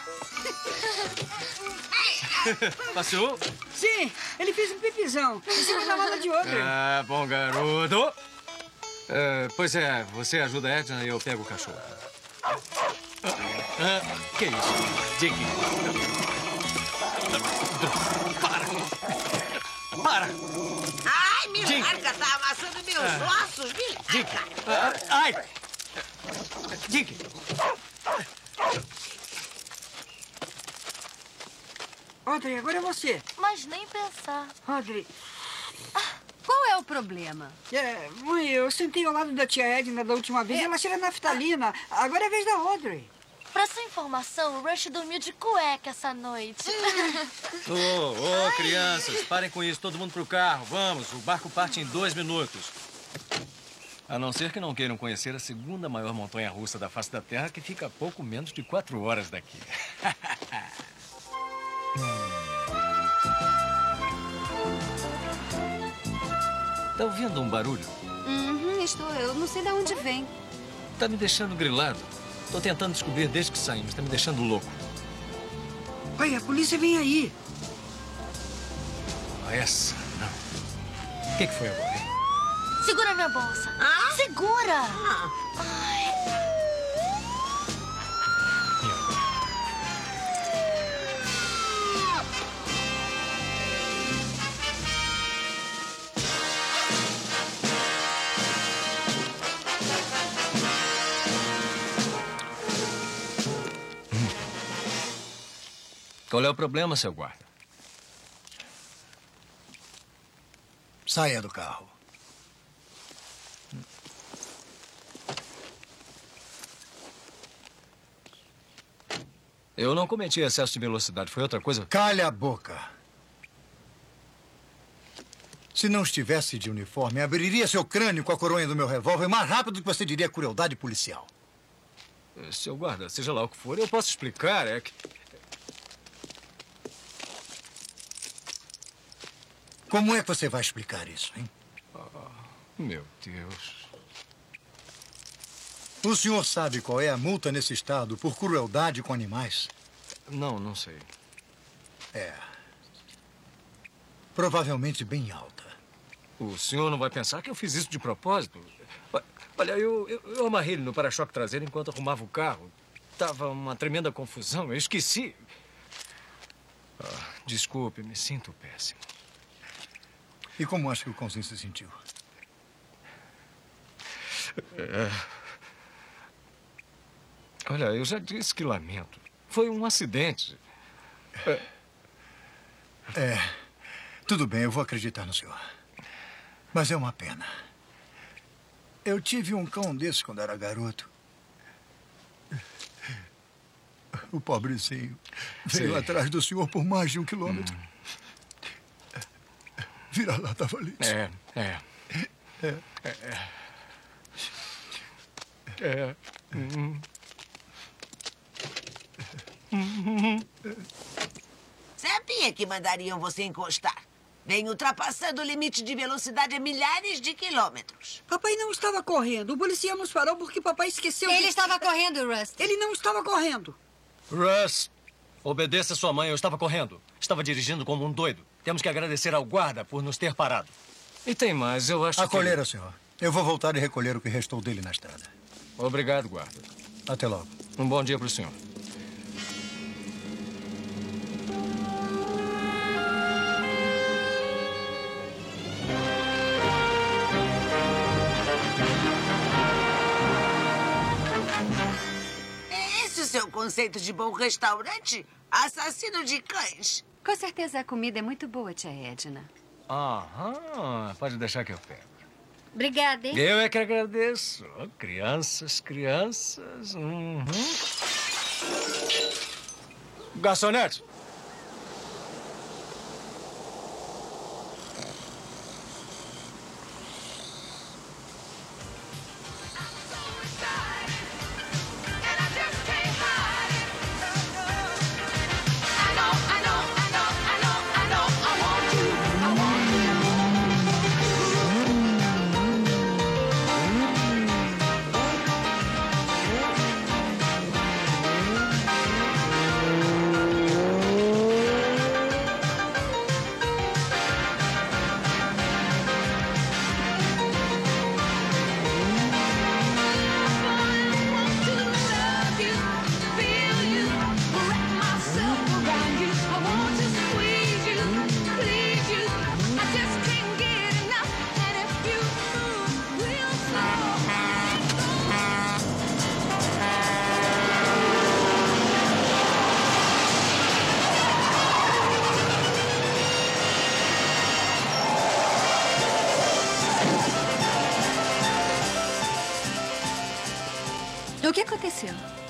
S3: Passou?
S4: Sim, ele fez um pipizão. Em cima da mala de outro.
S3: Bom garoto. Pois é, você ajuda a Edna e eu pego o cachorro. Que isso? Dick. Para!
S18: Ai, me larga, tá amassando meus ossos, me larga.
S3: Dick! Ai! Dick!
S4: Audrey, agora é você.
S8: Mas nem pensar.
S4: Audrey.
S7: Qual é o problema?
S4: Mãe, eu sentei ao lado da tia Edna da última vez e ela cheira naftalina. Agora é a vez da Audrey.
S8: Pra sua informação, o Rush dormiu de cueca essa noite.
S3: Crianças, parem com isso. Todo mundo pro carro. Vamos, o barco parte em 2 minutos. A não ser que não queiram conhecer a segunda maior montanha-russa da face da Terra, que fica a pouco menos de 4 horas daqui. Tá ouvindo um barulho?
S7: Estou. Eu não sei de onde vem.
S3: Tá me deixando grilado. Tô tentando descobrir desde que saímos. Tá me deixando louco.
S4: Pai, a polícia vem aí.
S3: Essa não. O que foi agora, hein?
S8: Segura minha bolsa. Segura! Ai.
S3: Qual é o problema, seu guarda?
S5: Saia do carro.
S3: Eu não cometi excesso de velocidade. Foi outra coisa?
S5: Calha a boca. Se não estivesse de uniforme, abriria seu crânio com a coronha do meu revólver mais rápido do que você diria crueldade policial.
S3: Seu guarda, seja lá o que for, eu posso explicar. É que...
S5: Como é que você vai explicar isso, hein?
S3: Meu Deus.
S5: O senhor sabe qual é a multa nesse estado por crueldade com animais?
S3: Não sei.
S5: Provavelmente bem alta.
S3: O senhor não vai pensar que eu fiz isso de propósito? Olha, eu amarrei ele no para-choque traseiro enquanto arrumava o carro. Tava uma tremenda confusão, eu esqueci. Desculpe, me sinto péssimo.
S5: E como acha que o cãozinho se sentiu?
S3: Olha, eu já disse que lamento. Foi um acidente.
S19: Tudo bem, eu vou acreditar no senhor. Mas é uma pena. Eu tive um cão desse quando era garoto. O pobrezinho veio atrás do senhor por mais de 1 quilômetro. Vira-lata valente.
S18: Sabia que mandariam você encostar. Vem ultrapassando o limite de velocidade a milhares de quilômetros.
S4: Papai não estava correndo. O policial nos parou porque papai esqueceu
S7: Ele estava correndo, Rust.
S4: Ele não estava correndo.
S3: Russ, obedeça sua mãe. Eu estava correndo. Estava dirigindo como um doido. Temos que agradecer ao guarda por nos ter parado. E tem mais, eu acho
S19: A coleira, senhor. Eu vou voltar e recolher o que restou dele na estrada.
S3: Obrigado, guarda.
S19: Até logo.
S3: Um bom dia para o senhor.
S18: É esse o seu conceito de bom restaurante? Assassino de cães.
S7: Com certeza a comida é muito boa, tia Edna.
S3: Aham, pode deixar que eu pego.
S7: Obrigada, hein?
S3: Eu é que agradeço. Crianças, crianças. Garçonete!
S7: O que aconteceu?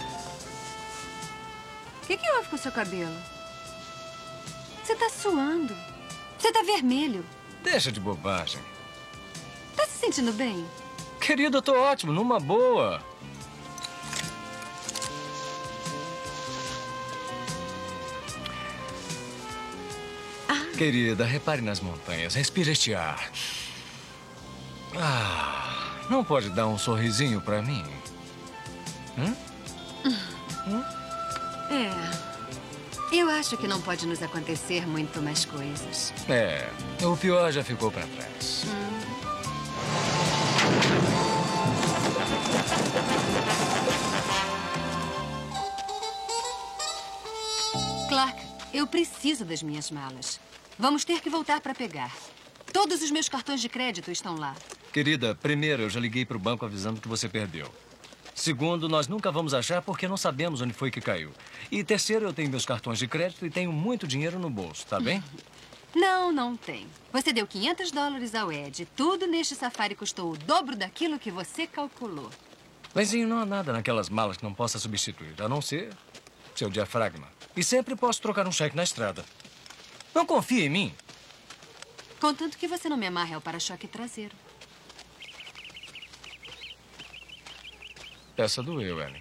S7: O que houve com o seu cabelo? Você tá suando. Você tá vermelho.
S3: Deixa de bobagem.
S7: Tá se sentindo bem?
S3: Querido, eu tô ótimo, numa boa. Querida, repare nas montanhas. Respire este ar. Não pode dar um sorrisinho pra mim?
S7: Eu acho que não pode nos acontecer muito mais coisas.
S3: O pior já ficou pra trás.
S7: Clark, eu preciso das minhas malas. Vamos ter que voltar para pegar. Todos os meus cartões de crédito estão lá.
S3: Querida, primeiro, eu já liguei pro banco avisando que você perdeu. Segundo, nós nunca vamos achar porque não sabemos onde foi que caiu. E terceiro, eu tenho meus cartões de crédito e tenho muito dinheiro no bolso, tá bem?
S7: Não tem. Você deu $500 ao Ed. Tudo neste safari custou o dobro daquilo que você calculou.
S3: Lenzinho, não há nada naquelas malas que não possa substituir, a não ser seu diafragma. E sempre posso trocar um cheque na estrada. Não confia em mim?
S7: Contanto que você não me amarre ao para-choque traseiro.
S3: Essa doeu, Ellen.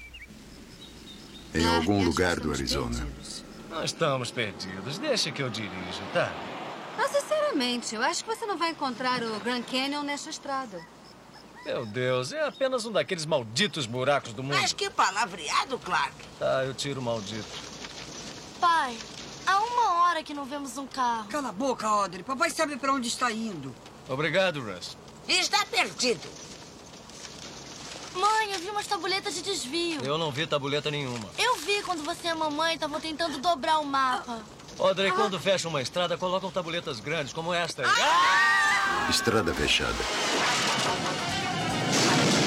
S1: Em algum lugar do Arizona.
S3: Nós estamos perdidos. Deixa que eu dirijo, tá?
S7: Mas, sinceramente, eu acho que você não vai encontrar o Grand Canyon nesta estrada.
S3: Meu Deus, é apenas um daqueles malditos buracos do mundo.
S18: Mas que palavreado, Clark.
S3: Tá, eu tiro o maldito.
S8: Pai, há 1 hora que não vemos um carro.
S4: Cala a boca, Audrey. Papai sabe para onde está indo.
S3: Obrigado, Russ.
S18: Está perdido.
S8: Mãe, eu vi umas tabuletas de desvio.
S3: Eu não vi tabuleta nenhuma.
S8: Eu vi quando você e a mamãe estavam tentando dobrar o mapa.
S3: Audrey, quando fecha uma estrada, colocam tabuletas grandes como esta.
S1: Estrada fechada.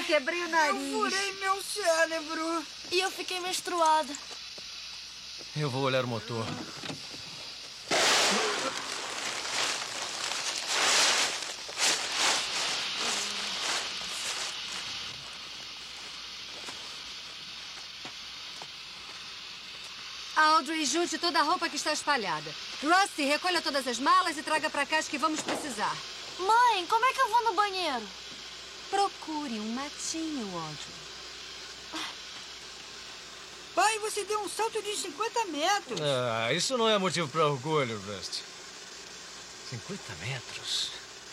S14: quebrei o nariz.
S4: Eu furei meu cérebro.
S8: E eu fiquei menstruada.
S3: Eu vou olhar o motor.
S20: Audrey, junte toda a roupa que está espalhada. Rusty, recolha todas as malas e traga para cá as que vamos precisar.
S8: Mãe, como é que eu vou no banheiro?
S20: Procure um matinho, Audrey.
S4: Pai, você deu um salto de 50 metros.
S3: Ah, isso não é motivo para orgulho, Rusty. 50 metros?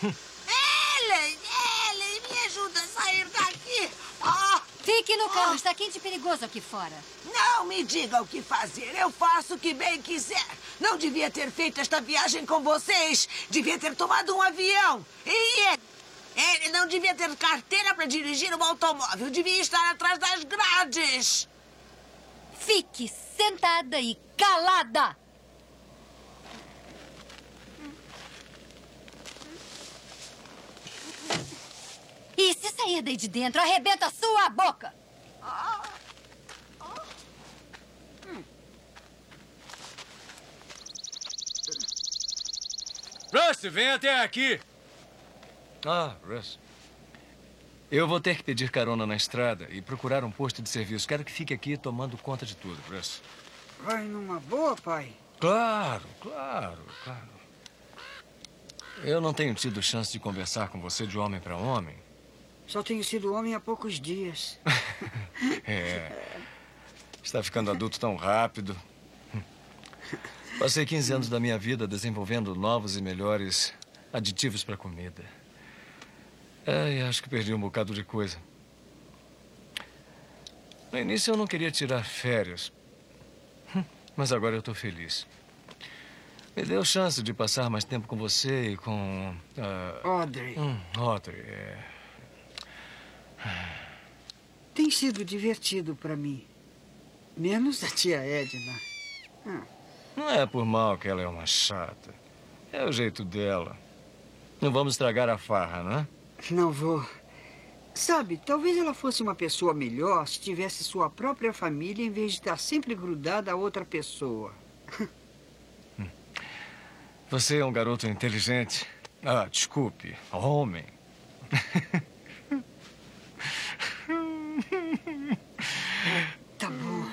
S14: Ellen, me ajuda a sair daqui.
S20: Fique no carro, está quente e perigoso aqui fora.
S18: Não me diga o que fazer. Eu faço o que bem quiser. Não devia ter feito esta viagem com vocês. Devia ter tomado um avião. E ele não devia ter carteira para dirigir um automóvel. Devia estar atrás das grades.
S20: Fique sentada e calada. E se sair daí de dentro, arrebenta a sua boca.
S3: Rusty, vem até aqui. Ah, Russ. Eu vou ter que pedir carona na estrada e procurar um posto de serviço. Quero que fique aqui tomando conta de tudo, Russ.
S4: Vai numa boa, pai?
S3: Claro. Eu não tenho tido chance de conversar com você de homem para homem.
S4: Só tenho sido homem há poucos dias.
S3: Está ficando adulto tão rápido. Passei 15 anos da minha vida desenvolvendo novos e melhores aditivos para comida. E acho que perdi um bocado de coisa. No início eu não queria tirar férias. Mas agora eu estou feliz. Me deu chance de passar mais tempo com você e com...
S4: Audrey.
S3: Audrey,
S4: Tem sido divertido para mim. Menos a tia Edna.
S3: Não é por mal que ela é uma chata. É o jeito dela. Não vamos estragar a farra, não é?
S4: Não vou. Sabe, talvez ela fosse uma pessoa melhor se tivesse sua própria família em vez de estar sempre grudada a outra pessoa.
S3: Você é um garoto inteligente. Desculpe, homem.
S4: Tá bom.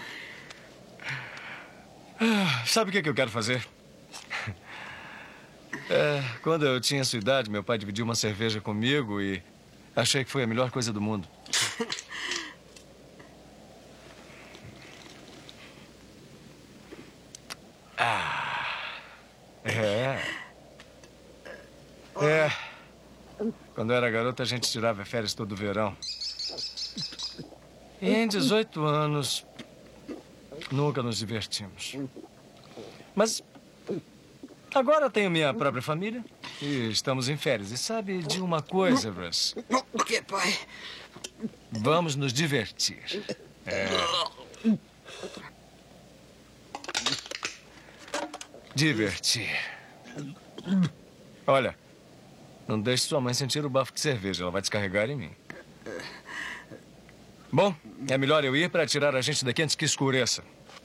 S3: Sabe o que eu quero fazer? Quando eu tinha sua idade, meu pai dividiu uma cerveja comigo e achei que foi a melhor coisa do mundo. Quando eu era garota, a gente tirava férias todo verão. E em 18 anos, nunca nos divertimos. Mas agora tenho minha própria família e estamos em férias. E sabe de uma coisa, Russ?
S4: O que, pai?
S3: Vamos nos divertir. Divertir. Olha, não deixe sua mãe sentir o bafo de cerveja. Ela vai descarregar em mim. Bom, é melhor eu ir para tirar a gente daqui antes que escureça.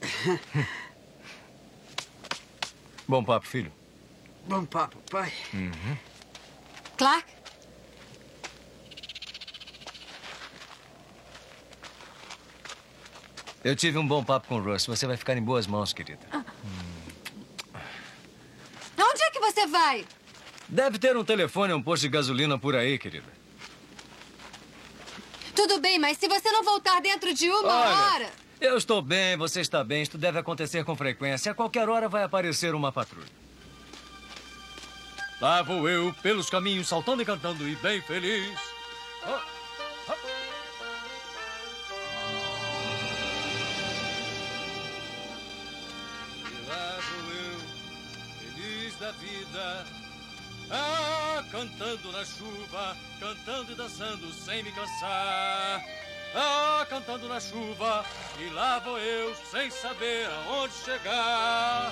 S3: Bom papo, filho.
S4: Bom papo, pai.
S20: Clark?
S3: Eu tive um bom papo com o Russ. Você vai ficar em boas mãos, querida.
S20: Onde é que você vai?
S3: Deve ter um telefone ou um posto de gasolina por aí, querida.
S20: Tudo bem, mas se você não voltar dentro de uma hora...
S3: Eu estou bem, você está bem. Isto deve acontecer com frequência. A qualquer hora vai aparecer uma patrulha. Lá vou eu, pelos caminhos, saltando e cantando e bem feliz. E lá vou eu, feliz da vida. Cantando na chuva, cantando e dançando sem me cansar. Cantando na chuva, e lá vou eu sem saber aonde chegar.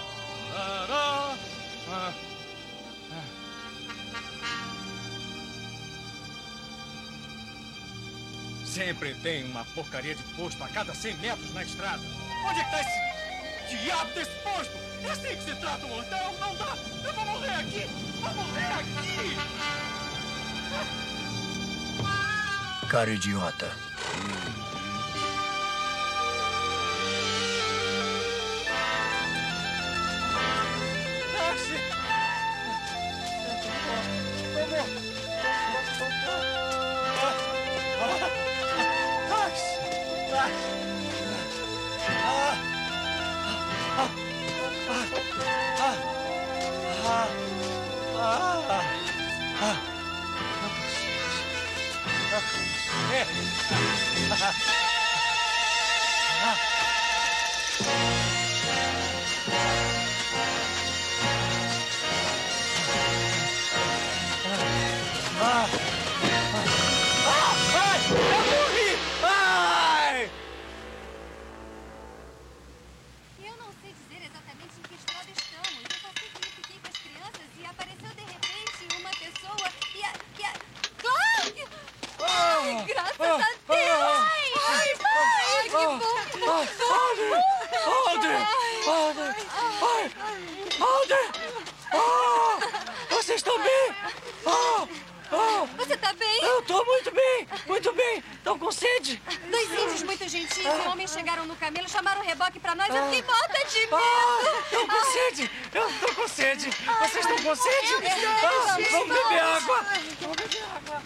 S3: Sempre tem uma porcaria de posto a cada 100 metros na estrada. Onde é que tá esse diabo desse posto? É assim que se trata um hotel? Não dá! Eu vou morrer aqui! Vou morrer aqui!
S19: Cara idiota.
S3: Táxi! Táxi!
S7: Eu não sei dizer exatamente em que estrada estamos. Eu só sei que eu fiquei com as crianças e apareceu de repente uma pessoa Clark! Ai, graças a Deus! Ai, que bom!
S3: Vocês estão bem?
S7: Você tá bem?
S3: Eu tô muito bem, muito bem. Estão com sede?
S7: 2 índios muito gentis e homens chegaram no camelo, chamaram o reboque pra nós. Eu fiquei morta de medo.
S3: Estou com sede. Eu tô com sede. Vocês estão com sede?
S7: Vamos
S3: beber água. Vamos beber água.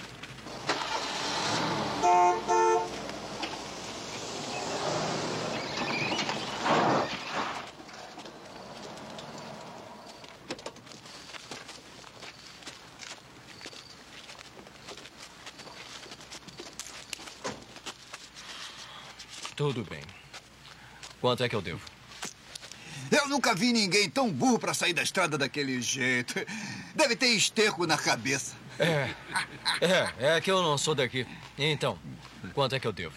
S3: Tudo bem. Quanto é que eu devo?
S13: Eu nunca vi ninguém tão burro para sair da estrada daquele jeito. Deve ter esterco na cabeça.
S3: É que eu não sou daqui. Então, quanto é que eu devo?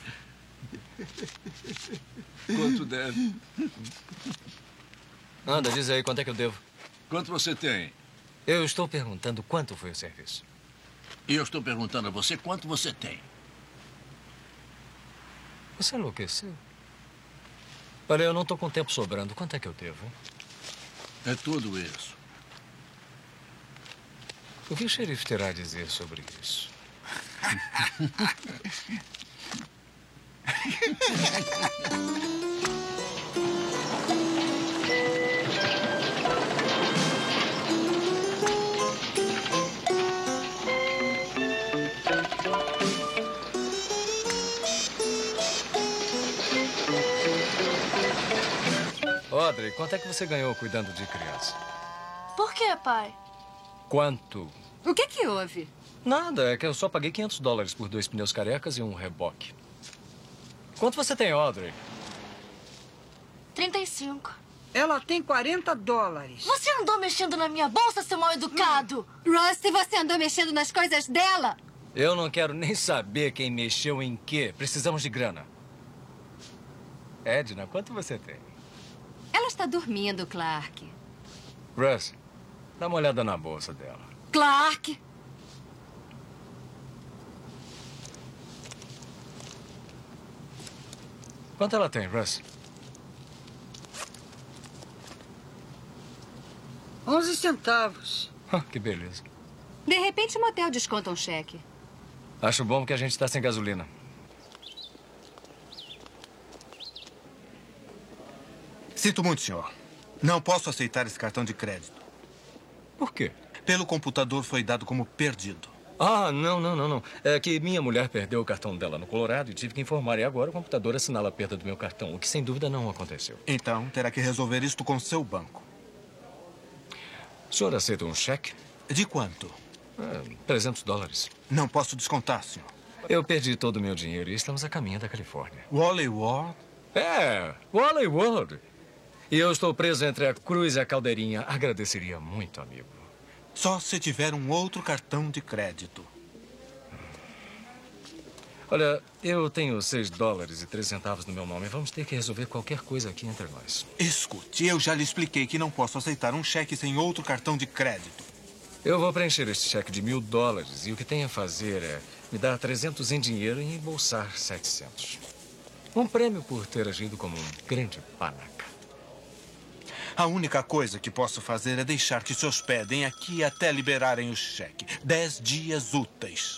S2: Quanto deve?
S3: Anda, diz aí, quanto é que eu devo?
S2: Quanto você tem?
S3: Eu estou perguntando quanto foi o serviço.
S21: E eu estou perguntando a você quanto você tem.
S3: Você enlouqueceu? Olha, eu não estou com tempo sobrando. Quanto é que eu devo, hein?
S21: É tudo isso.
S3: O que o xerife terá a dizer sobre isso? Audrey, quanto é que você ganhou cuidando de criança?
S8: Por que, pai?
S3: Quanto?
S20: O que houve?
S3: Nada, é que eu só paguei $500 por 2 pneus carecas e um reboque. Quanto você tem, Audrey?
S8: 35.
S4: Ela tem $40.
S8: Você andou mexendo na minha bolsa, seu mal educado!
S20: Rusty, você andou mexendo nas coisas dela?
S3: Eu não quero nem saber quem mexeu em quê. Precisamos de grana. Edna, quanto você tem?
S7: Ela está dormindo, Clark.
S3: Russ, dá uma olhada na bolsa dela.
S8: Clark!
S3: Quanto ela tem, Russ?
S4: 11 centavos.
S3: Que beleza.
S7: De repente, o motel desconta um cheque.
S3: Acho bom que a gente está sem gasolina.
S22: Sinto muito, senhor. Não posso aceitar esse cartão de crédito.
S3: Por quê?
S22: Pelo computador foi dado como perdido.
S3: Ah, não. É que minha mulher perdeu o cartão dela no Colorado e tive que informar. E agora o computador assinala a perda do meu cartão, o que sem dúvida não aconteceu.
S22: Então, terá que resolver isto com seu banco.
S3: O senhor aceita um cheque?
S22: De quanto?
S3: $300.
S22: Não posso descontar, senhor.
S3: Eu perdi todo o meu dinheiro e estamos a caminho da Califórnia.
S22: Wally World?
S3: Wally World. E eu estou preso entre a cruz e a caldeirinha. Agradeceria muito, amigo.
S22: Só se tiver um outro cartão de crédito.
S3: Olha, eu tenho $6.03 no meu nome. Vamos ter que resolver qualquer coisa aqui entre nós.
S22: Escute, eu já lhe expliquei que não posso aceitar um cheque sem outro cartão de crédito.
S3: Eu vou preencher este cheque de $1000 e o que tem a fazer é me dar 300 em dinheiro e embolsar 700. Um prêmio por ter agido como um grande panaca.
S22: A única coisa que posso fazer é deixar que se hospedem aqui até liberarem o cheque. 10 dias úteis.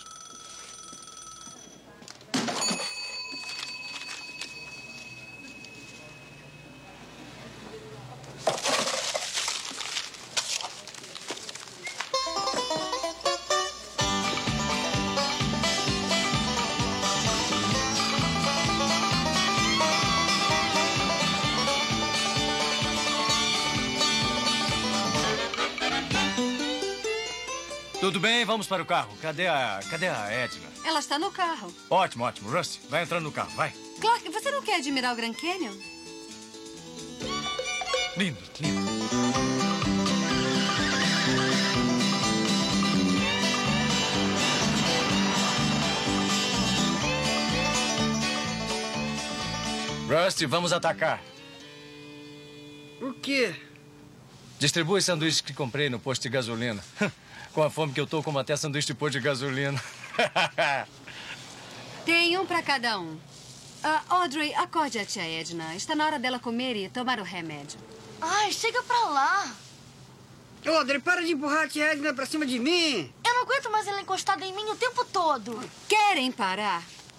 S3: Tudo bem, vamos para o carro. Cadê a Edna?
S20: Ela está no carro.
S3: Ótimo, ótimo. Rusty, vai entrando no carro, vai.
S20: Clark, você não quer admirar o Grand Canyon?
S3: Lindo, lindo. Rusty, vamos atacar.
S4: O quê?
S3: Distribui os sanduíches que comprei no posto de gasolina. Com a fome que eu tô, como até sanduíche de posto de gasolina.
S20: Tem um para cada um. Audrey, acorde a tia Edna. Está na hora dela comer e tomar o remédio.
S8: Ai, chega pra lá.
S4: Audrey, para de empurrar a tia Edna pra cima de mim.
S8: Eu não aguento mais ela encostada em mim o tempo todo.
S20: Querem parar?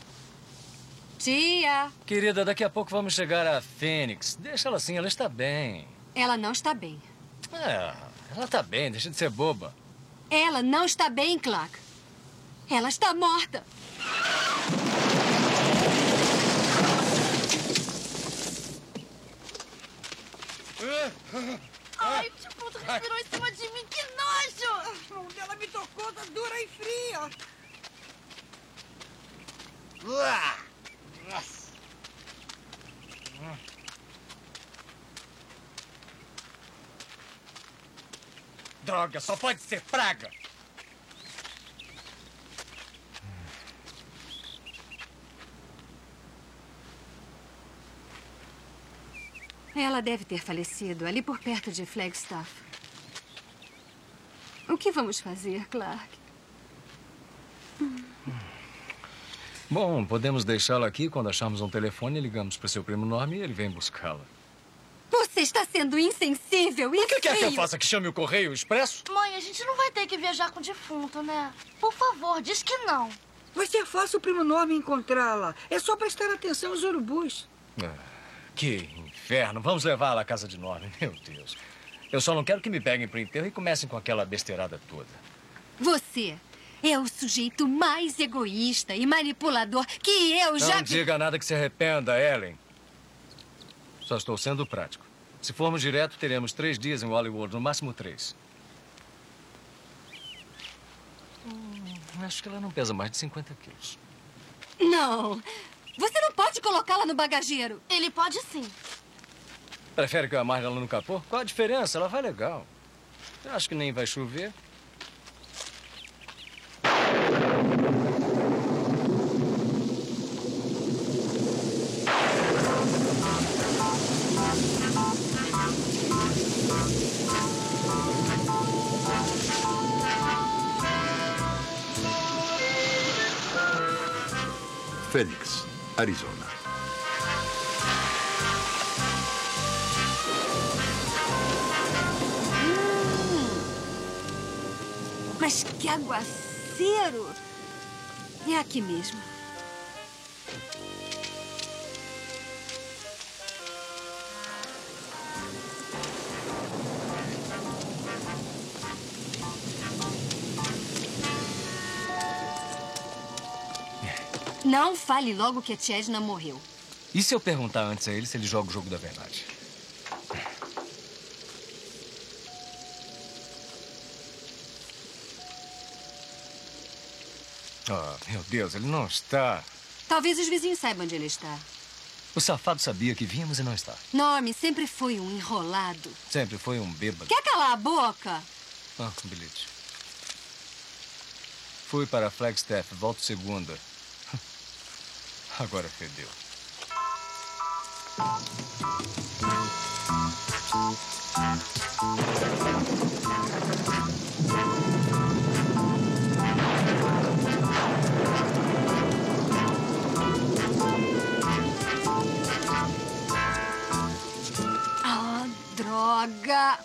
S20: Tia.
S3: Querida, daqui a pouco vamos chegar a Phoenix. Deixa ela assim, ela está bem.
S20: Ela não está bem.
S3: Ela está bem, deixa de ser boba.
S20: Ela não está bem, Clark. Ela está morta.
S8: Ai, o Tiputo respirou em cima de mim. Que nojo!
S4: A mão dela me tocou, tá dura e fria.
S3: Droga, só pode ser praga.
S20: Ela deve ter falecido ali por perto de Flagstaff. O que vamos fazer, Clark?
S3: Bom, podemos deixá-la aqui. Quando acharmos um telefone, ligamos para seu primo Norm e ele vem buscá-la.
S20: Você está sendo insensível e
S3: O que quer que eu
S20: feio.
S3: faça? Que chame o Correio Expresso?
S8: Mãe, a gente não vai ter que viajar com o defunto, né? Por favor, diz que não.
S4: Vai ser fácil o primo Norm encontrá-la. É só prestar atenção aos urubus.
S3: Que inferno. Vamos levá-la à casa de Norm. Meu Deus. Eu só não quero que me peguem pro enterro e comecem com aquela besteirada toda.
S20: Você é o sujeito mais egoísta e manipulador que eu já
S3: Não diga nada que se arrependa, Ellen. Só estou sendo prático. Se formos direto, teremos 3 dias em Hollywood, no máximo 3. Acho que ela não pesa mais de 50 quilos.
S20: Não. Você não pode colocá-la no bagageiro.
S8: Ele pode sim.
S3: Prefere que eu amarre ela no capô? Qual a diferença? Ela vai legal. Eu acho que nem vai chover.
S1: Phoenix, Arizona.
S20: Mas que aguaceiro! É aqui mesmo. Não fale logo que a tia Edna morreu.
S3: E se eu perguntar antes a ele se ele joga o jogo da verdade? Oh, meu Deus, ele não está.
S20: Talvez os vizinhos saibam onde ele está.
S3: O safado sabia que vínhamos e não está.
S20: Norm sempre foi um enrolado.
S3: Sempre foi um bêbado.
S20: Quer calar a boca?
S3: Um bilhete. Fui para Flagstaff, volto segunda. Agora fedeu.
S20: Droga!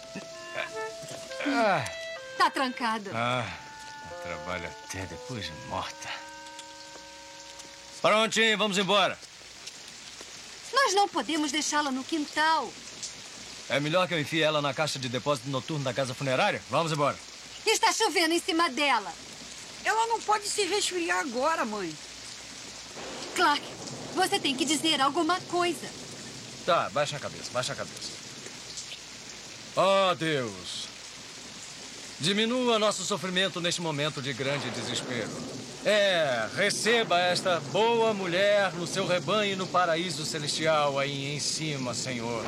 S20: Tá trancado.
S3: Trabalha até depois de morta. Prontinho, vamos embora.
S20: Nós não podemos deixá-la no quintal.
S3: É melhor que eu enfie ela na caixa de depósito noturno da casa funerária? Vamos embora.
S20: Está chovendo em cima dela.
S4: Ela não pode se resfriar agora, mãe.
S20: Clark, você tem que dizer alguma coisa.
S3: Tá, baixa a cabeça, baixa a cabeça. Oh, Deus. Diminua nosso sofrimento neste momento de grande desespero. Receba esta boa mulher no seu rebanho no paraíso celestial aí em cima, Senhor.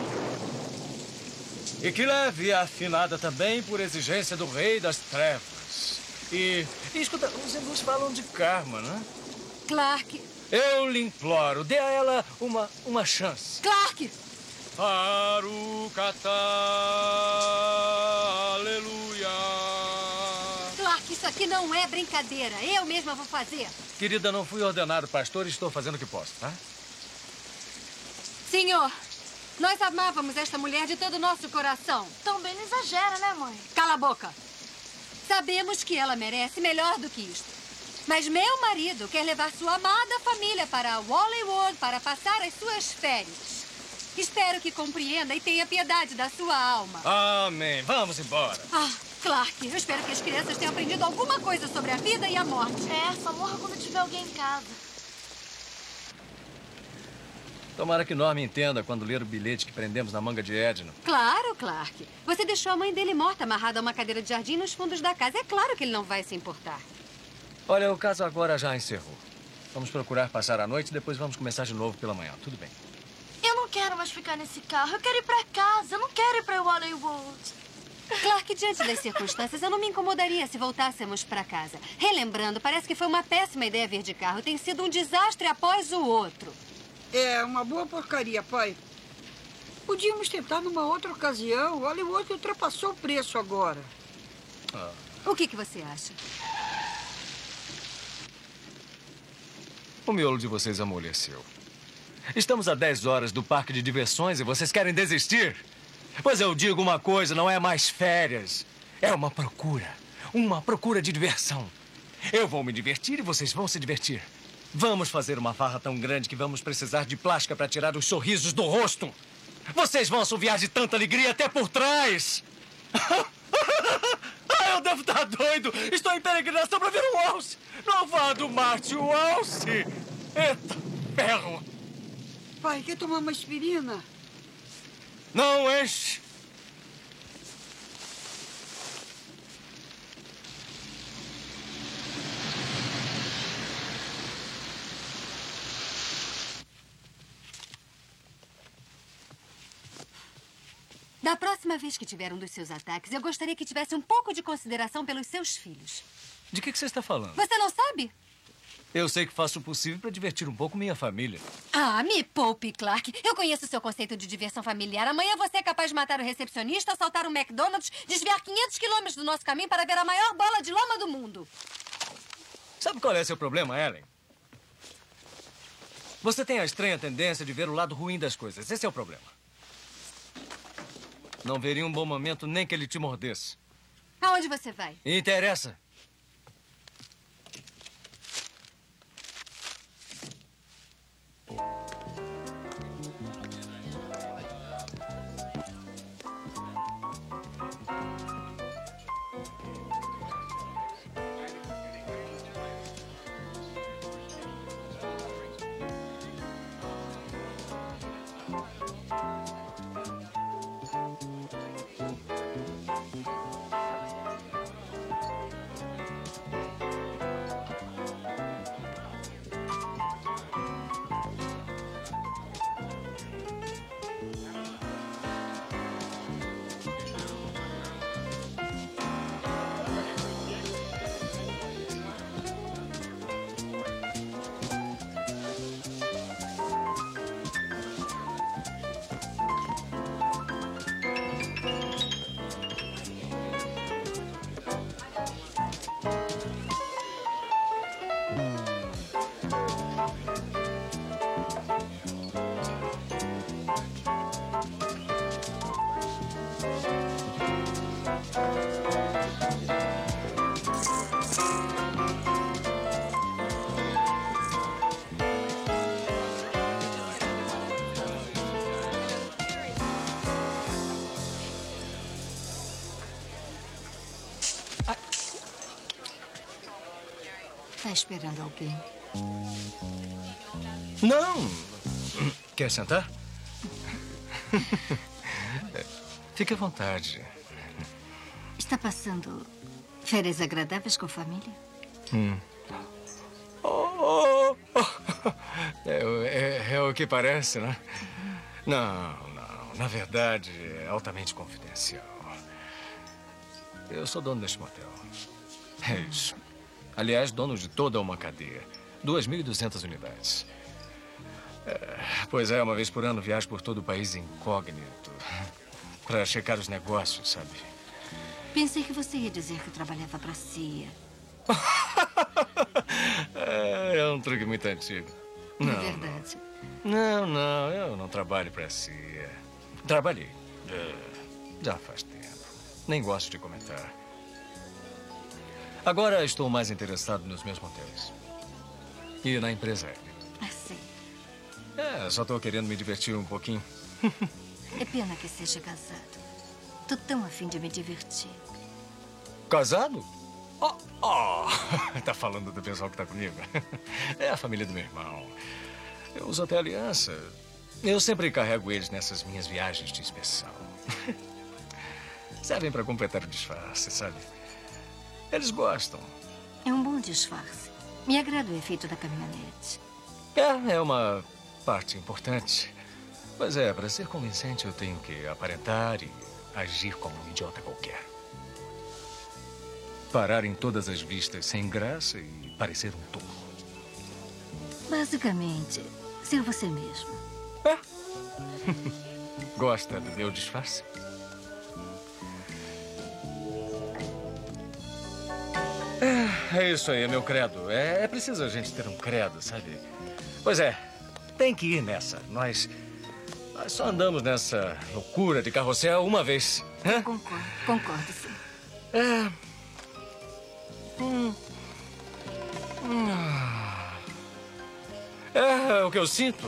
S3: E que leve a afinada também por exigência do Rei das Trevas. E escuta, os hindus falam de karma, né?
S20: Clark.
S3: Eu lhe imploro, dê a ela uma chance.
S20: Clark!
S3: Arukata, aleluia.
S20: Clark, isso aqui não é brincadeira. Eu mesma vou fazer.
S3: Querida, não fui ordenado pastor e estou fazendo o que posso, tá?
S20: Senhor, nós amávamos esta mulher de todo o nosso coração.
S8: Também não exagera, né, mãe?
S20: Cala a boca. Sabemos que ela merece melhor do que isto. Mas meu marido quer levar sua amada família para Hollywood para passar as suas férias. Espero que compreenda e tenha piedade da sua alma.
S3: Amém. Vamos embora.
S20: Clark, eu espero que as crianças tenham aprendido alguma coisa sobre a vida e a morte.
S8: Só morra quando tiver alguém em casa.
S3: Tomara que Norm entenda quando ler o bilhete que prendemos na manga de Edna.
S20: Claro, Clark. Você deixou a mãe dele morta amarrada a uma cadeira de jardim nos fundos da casa. É claro que ele não vai se importar.
S3: Olha, o caso agora já encerrou. Vamos procurar passar a noite e depois vamos começar de novo pela manhã. Tudo bem.
S8: Eu não quero mais ficar nesse carro. Eu quero ir pra casa. Eu não quero ir pra Hollywood.
S20: Clark, diante das circunstâncias, eu não me incomodaria se voltássemos pra casa. Relembrando, parece que foi uma péssima ideia vir de carro. Tem sido um desastre após o outro.
S4: É uma boa porcaria, pai. Podíamos tentar numa outra ocasião. Hollywood ultrapassou o preço agora.
S20: O que você acha?
S3: O miolo de vocês amoleceu. Estamos a 10 horas do parque de diversões e vocês querem desistir? Pois eu digo uma coisa, não é mais férias. É uma procura de diversão. Eu vou me divertir e vocês vão se divertir. Vamos fazer uma farra tão grande que vamos precisar de plástica para tirar os sorrisos do rosto. Vocês vão assoviar de tanta alegria até por trás. Eu devo estar doido. Estou em peregrinação para ver o Walsh. Louvado Marte Walsh. Eita, ferro.
S4: Pai, quer tomar uma aspirina?
S3: Não enche.
S20: Da próxima vez que tiver um dos seus ataques, eu gostaria que tivesse um pouco de consideração pelos seus filhos.
S3: De que você está falando?
S20: Você não sabe?
S3: Eu sei que faço o possível para divertir um pouco minha família.
S20: Me poupe, Clark. Eu conheço o seu conceito de diversão familiar. Amanhã você é capaz de matar o recepcionista, assaltar um McDonald's, desviar 500 quilômetros do nosso caminho para ver a maior bola de lama do mundo.
S3: Sabe qual é seu problema, Ellen? Você tem a estranha tendência de ver o lado ruim das coisas. Esse é o problema. Não veria um bom momento nem que ele te mordesse.
S20: Aonde você vai?
S3: Interessa.
S7: está esperando alguém?
S3: Não. Quer sentar? Fique à vontade.
S7: Está passando férias agradáveis com a família?
S3: É o que parece, né? Não. Na verdade, é altamente confidencial. Eu sou dono deste motel. É isso. Aliás, dono de toda uma cadeia. 2.200 unidades. Pois é, uma vez por ano viajo por todo o país incógnito. Para checar os negócios, sabe?
S7: Pensei que você ia dizer que trabalhava para a CIA.
S3: É um truque muito antigo.
S7: Não é verdade?
S3: Não, eu não trabalho para a CIA. Trabalhei. Já faz tempo. Nem gosto de comentar. Agora estou mais interessado nos meus motéis. E na empresa aérea.
S7: Sim.
S3: Só estou querendo me divertir um pouquinho.
S7: É pena que seja casado. Tô tão afim de me divertir.
S3: Casado? Tá falando do pessoal que tá comigo? É a família do meu irmão. Eu uso até aliança. Eu sempre carrego eles nessas minhas viagens de inspeção. Servem para completar o disfarce, sabe? Eles gostam.
S7: É um bom disfarce. Me agrada o efeito da caminhonete.
S3: É uma parte importante. Mas para ser convincente eu tenho que aparentar e agir como um idiota qualquer. Parar em todas as vistas sem graça e parecer um tolo.
S7: Basicamente, ser você mesmo.
S3: Gosta do meu disfarce? É isso aí, meu credo. É preciso a gente ter um credo, sabe? Pois tem que ir nessa. Nós só andamos nessa loucura de carrossel uma vez.
S7: Concordo, sim.
S3: É o que eu sinto.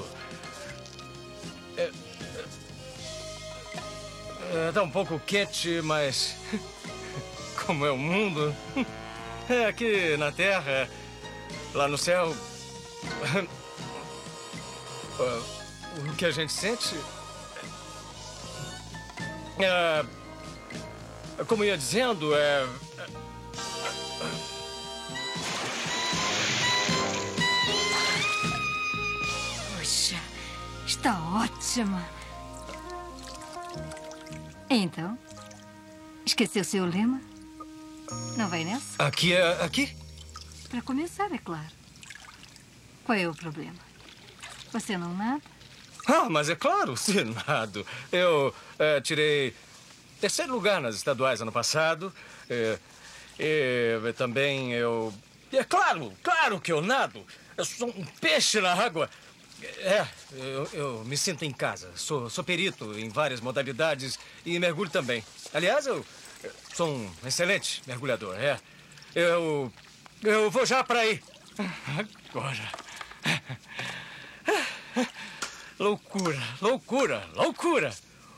S3: Tá um pouco quente, mas como é o mundo. Aqui na Terra, lá no céu, o que a gente sente como ia dizendo,
S7: Puxa, está ótima. Então, esqueceu seu lema? Não vai nessa?
S3: Aqui?
S7: Para começar, é claro. Qual é o problema? Você não nada?
S3: Mas é claro, se nado. Eu tirei 3º lugar nas estaduais ano passado. Também eu... É claro que eu nado. Eu sou um peixe na água. Eu me sinto em casa. Sou perito em várias modalidades e mergulho também. Aliás, eu sou um excelente mergulhador. Eu vou já para aí. Agora. Loucura.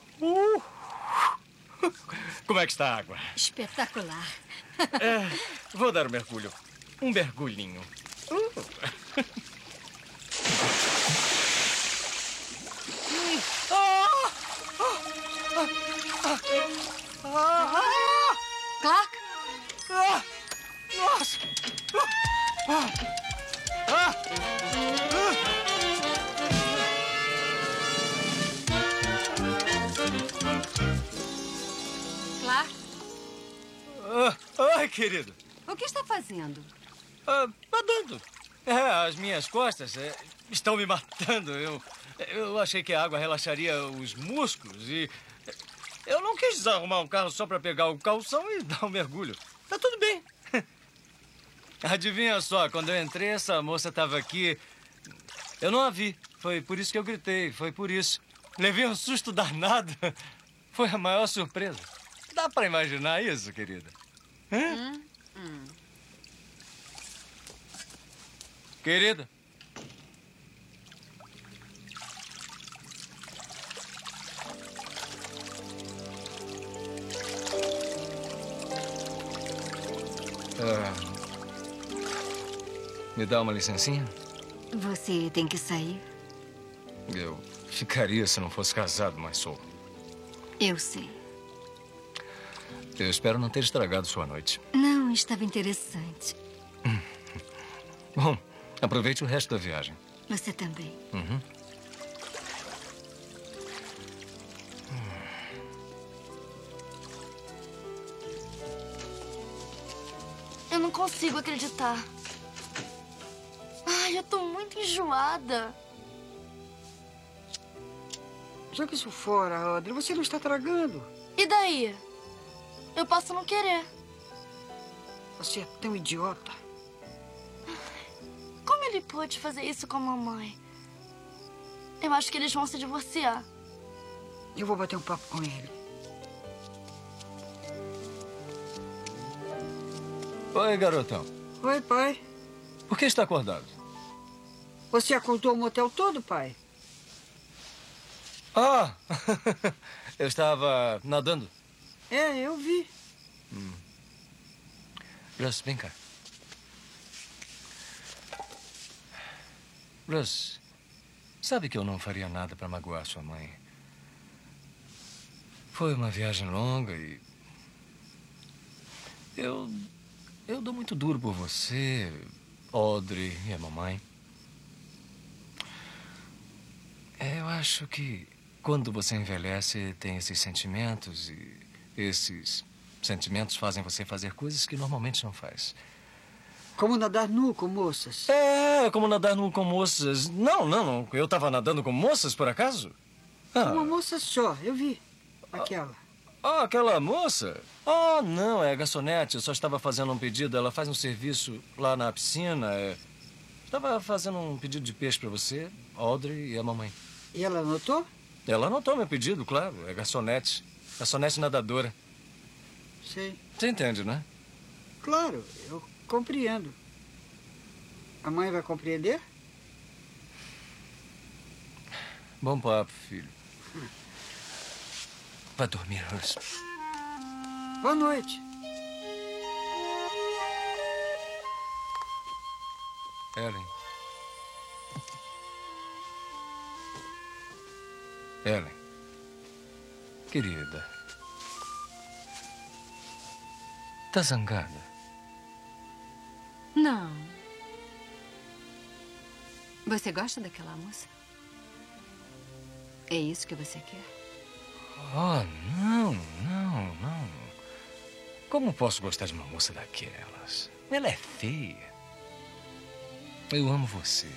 S3: Como é que está a água?
S7: Espetacular.
S3: Vou dar um mergulho. Um mergulhinho.
S7: Clark?
S3: Nossa!
S7: Clark?
S3: Ai, querido.
S7: O que está fazendo?
S3: Nadando. As minhas costas estão me matando. Eu achei que a água relaxaria os músculos e... Eu não quis desarrumar um carro só para pegar o calção e dar um mergulho. Tá tudo bem. Adivinha só, quando eu entrei, essa moça estava aqui. Eu não a vi. Foi por isso que eu gritei. Foi por isso. Levei um susto danado. Foi a maior surpresa. Dá para imaginar isso, querida? Querida? Me dá uma licencinha?
S7: Você tem que sair?
S3: Eu ficaria se não fosse casado, mas sou.
S7: Eu sei.
S3: Eu espero não ter estragado sua noite.
S7: Não, estava interessante.
S3: Bom, aproveite o resto da viagem.
S7: Você também.
S3: Uhum.
S8: Eu não consigo acreditar. Ai, eu tô muito enjoada.
S4: Joga isso fora, Audrey. Você não está tragando.
S8: E daí? Eu posso não querer.
S4: Você é tão idiota.
S8: Como ele pôde fazer isso com a mamãe? Eu acho que eles vão se divorciar.
S4: Eu vou bater um papo com ele.
S3: Oi, garotão.
S4: Oi, pai.
S3: Por que está acordado?
S4: Você acordou o motel todo, pai?
S3: Ah! Eu estava nadando.
S4: É, eu vi.
S3: Russ, vem cá. Russ, sabe que eu não faria nada para magoar sua mãe. Foi uma viagem longa e... Eu dou muito duro por você, Audrey e a mamãe. Eu acho que quando você envelhece, tem esses sentimentos e esses sentimentos fazem você fazer coisas que normalmente não faz.
S4: Como nadar nu com moças?
S3: É, como nadar nu com moças. Não. Eu estava nadando com moças, por acaso?
S4: Uma moça só, eu vi. Aquela.
S3: Ah, aquela moça? Ah, não, é a garçonete. Eu só estava fazendo um pedido. Ela faz um serviço lá na piscina. Estava fazendo um pedido de peixe para você, Audrey e a mamãe.
S4: E ela anotou?
S3: Ela anotou meu pedido, claro. É garçonete. Garçonete nadadora.
S4: Sei.
S3: Você entende, né?
S4: Claro, eu compreendo. A mãe vai compreender?
S3: Bom papo, filho. Vai dormir, Russ.
S4: Boa noite.
S3: Ellen. Ellen. Querida. Tá zangada?
S7: Não. Você gosta daquela moça? É isso que você quer?
S3: Oh, não. Como posso gostar de uma moça daquelas? Ela é feia. Eu amo você.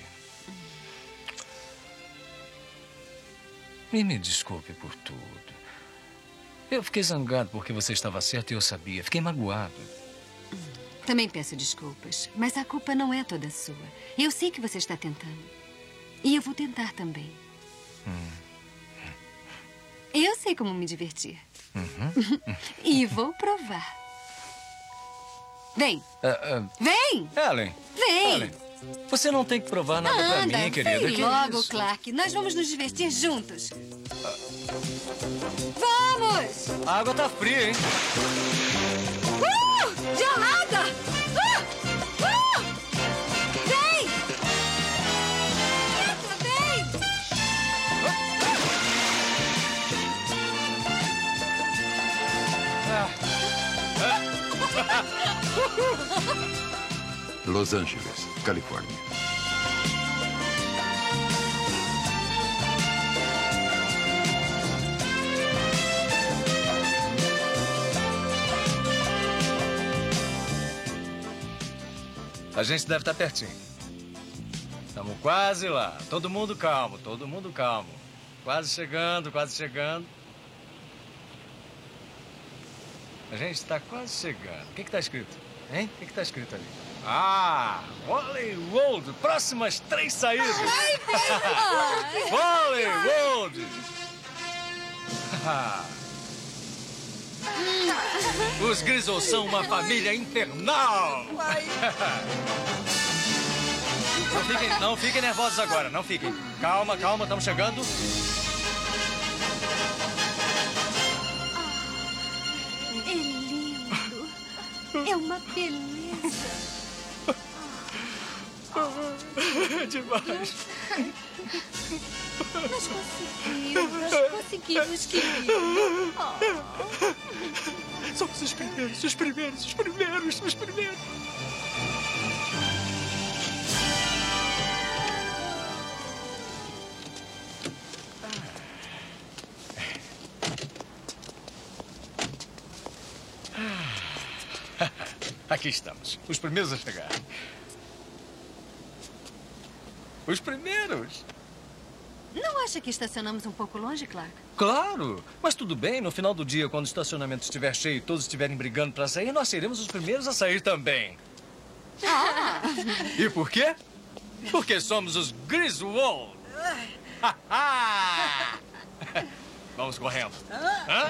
S3: E me desculpe por tudo. Eu fiquei zangado porque você estava certo e eu sabia. Fiquei magoado.
S7: Também peço desculpas, mas a culpa não é toda sua. Eu sei que você está tentando. E eu vou tentar também. Eu sei como me divertir. E vou provar. Vem. Vem!
S3: Ellen.
S7: Vem!
S3: Ellen, você não tem que provar nada pra mim, querida.
S7: Vem
S3: Que
S7: logo,
S3: isso?
S7: Clark. Nós vamos nos divertir juntos. Vamos!
S3: A água tá fria, hein?
S7: Gelada! Vem! Entra, vem!
S1: Los Angeles, Califórnia.
S3: A gente deve estar pertinho. Estamos quase lá. Todo mundo calmo, todo mundo calmo. Quase chegando, quase chegando. A gente está quase chegando. O que está escrito? Hein? O que está escrito ali? Ah, Hollywood. Próximas 3 saídas. Hollywood. Os Grizzles são uma família infernal. Não fiquem nervosos agora, não fiquem. Calma, estamos chegando.
S7: É lindo. É uma beleza.
S3: demais.
S20: Nós conseguimos, querido.
S3: Somos os primeiros, os primeiros, os primeiros, os primeiros. Aqui estamos, os primeiros a chegar. Os primeiros.
S20: Não acha que estacionamos um pouco longe, Clark?
S3: Claro, mas tudo bem. No final do dia, quando o estacionamento estiver cheio e todos estiverem brigando para sair, nós seremos os primeiros a sair também.
S20: Ah!
S3: E por quê? Porque somos os Griswold. Vamos correndo. Hã?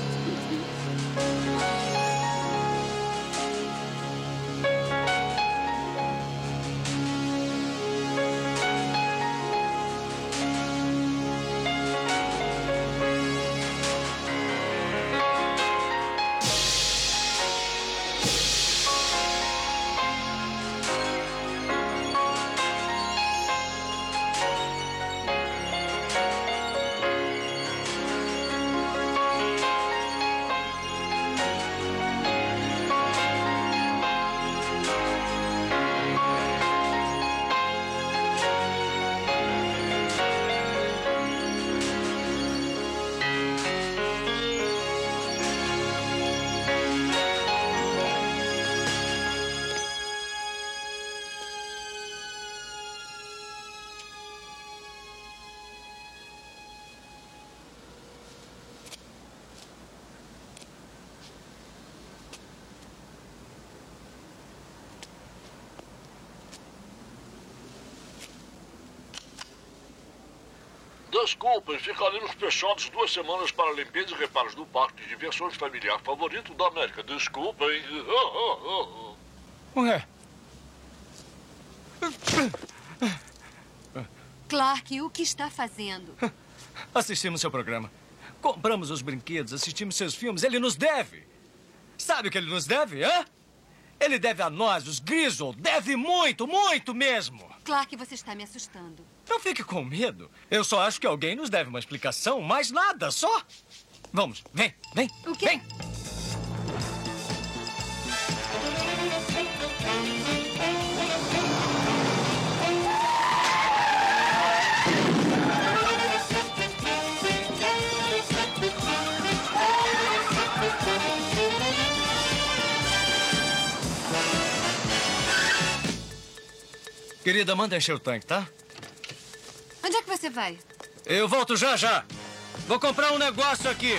S6: Desculpem, ficaremos fechados 2 semanas para limpeza e reparos do parque de diversões familiar favorito da América. Desculpem.
S3: Ué?
S20: Clark, o que está fazendo?
S3: Assistimos seu programa. Compramos os brinquedos, assistimos seus filmes. Ele nos deve. Sabe o que ele nos deve, hã? Ele deve a nós, os Griswold. Deve muito, muito mesmo.
S20: Clark, você está me assustando.
S3: Não fique com medo. Eu só acho que alguém nos deve uma explicação, mais nada, só. Vamos, vem, vem.
S20: O quê?
S3: Vem. Querida, manda encher o tanque, tá?
S20: Onde é que você vai?
S3: Eu volto já, já. Vou comprar um negócio aqui.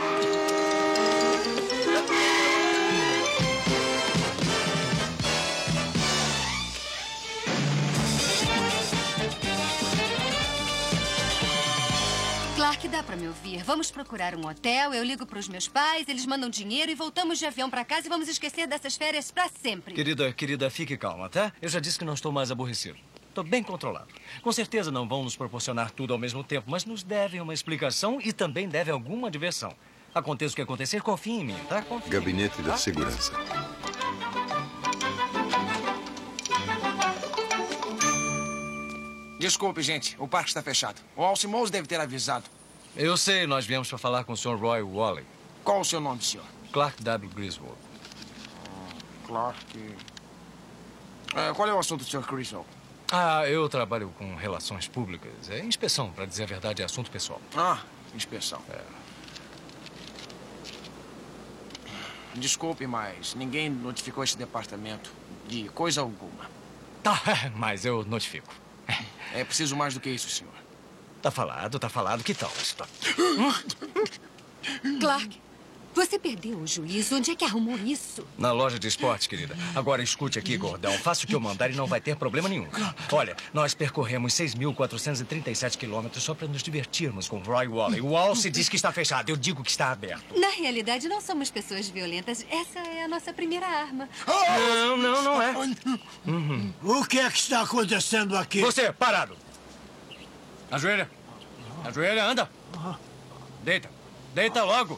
S20: Clark, dá pra me ouvir. Vamos procurar um hotel, eu ligo pros meus pais, eles mandam dinheiro e voltamos de avião pra casa e vamos esquecer dessas férias pra sempre.
S3: Querida, fique calma, tá? Eu já disse que não estou mais aborrecido. Estou bem controlado. Com certeza não vão nos proporcionar tudo ao mesmo tempo, mas nos devem uma explicação e também devem alguma diversão. Aconteça o que acontecer, confie em mim, tá? Confie.
S1: Gabinete da Segurança.
S12: Desculpe, gente. O parque está fechado. O Alcimous deve ter avisado.
S3: Eu sei, nós viemos para falar com o Sr. Roy Wally.
S12: Qual o seu nome, senhor?
S3: Clark W. Griswold.
S12: Clark... qual é o assunto do Sr. Griswold?
S3: Ah, eu trabalho com relações públicas. É inspeção, para dizer a verdade, é assunto pessoal.
S12: Ah, inspeção.
S3: É.
S12: Desculpe, mas ninguém notificou esse departamento de coisa alguma.
S3: Tá, mas eu notifico.
S12: É preciso mais do que isso, senhor.
S3: Tá falado. Que tal?
S20: Clark, você perdeu o juízo. Onde é que arrumou isso?
S3: Na loja de esportes, querida. Agora escute aqui, gordão. Faça o que eu mandar e não vai ter problema nenhum. Olha, nós percorremos 6.437 quilômetros só para nos divertirmos com o Roy Wally. O Alce diz que está fechado. Eu digo que está aberto.
S20: Na realidade, não somos pessoas violentas. Essa é a nossa primeira arma.
S3: Não é.
S9: O que é que está acontecendo aqui?
S3: Você, parado. Ajoelha, anda. Deita logo.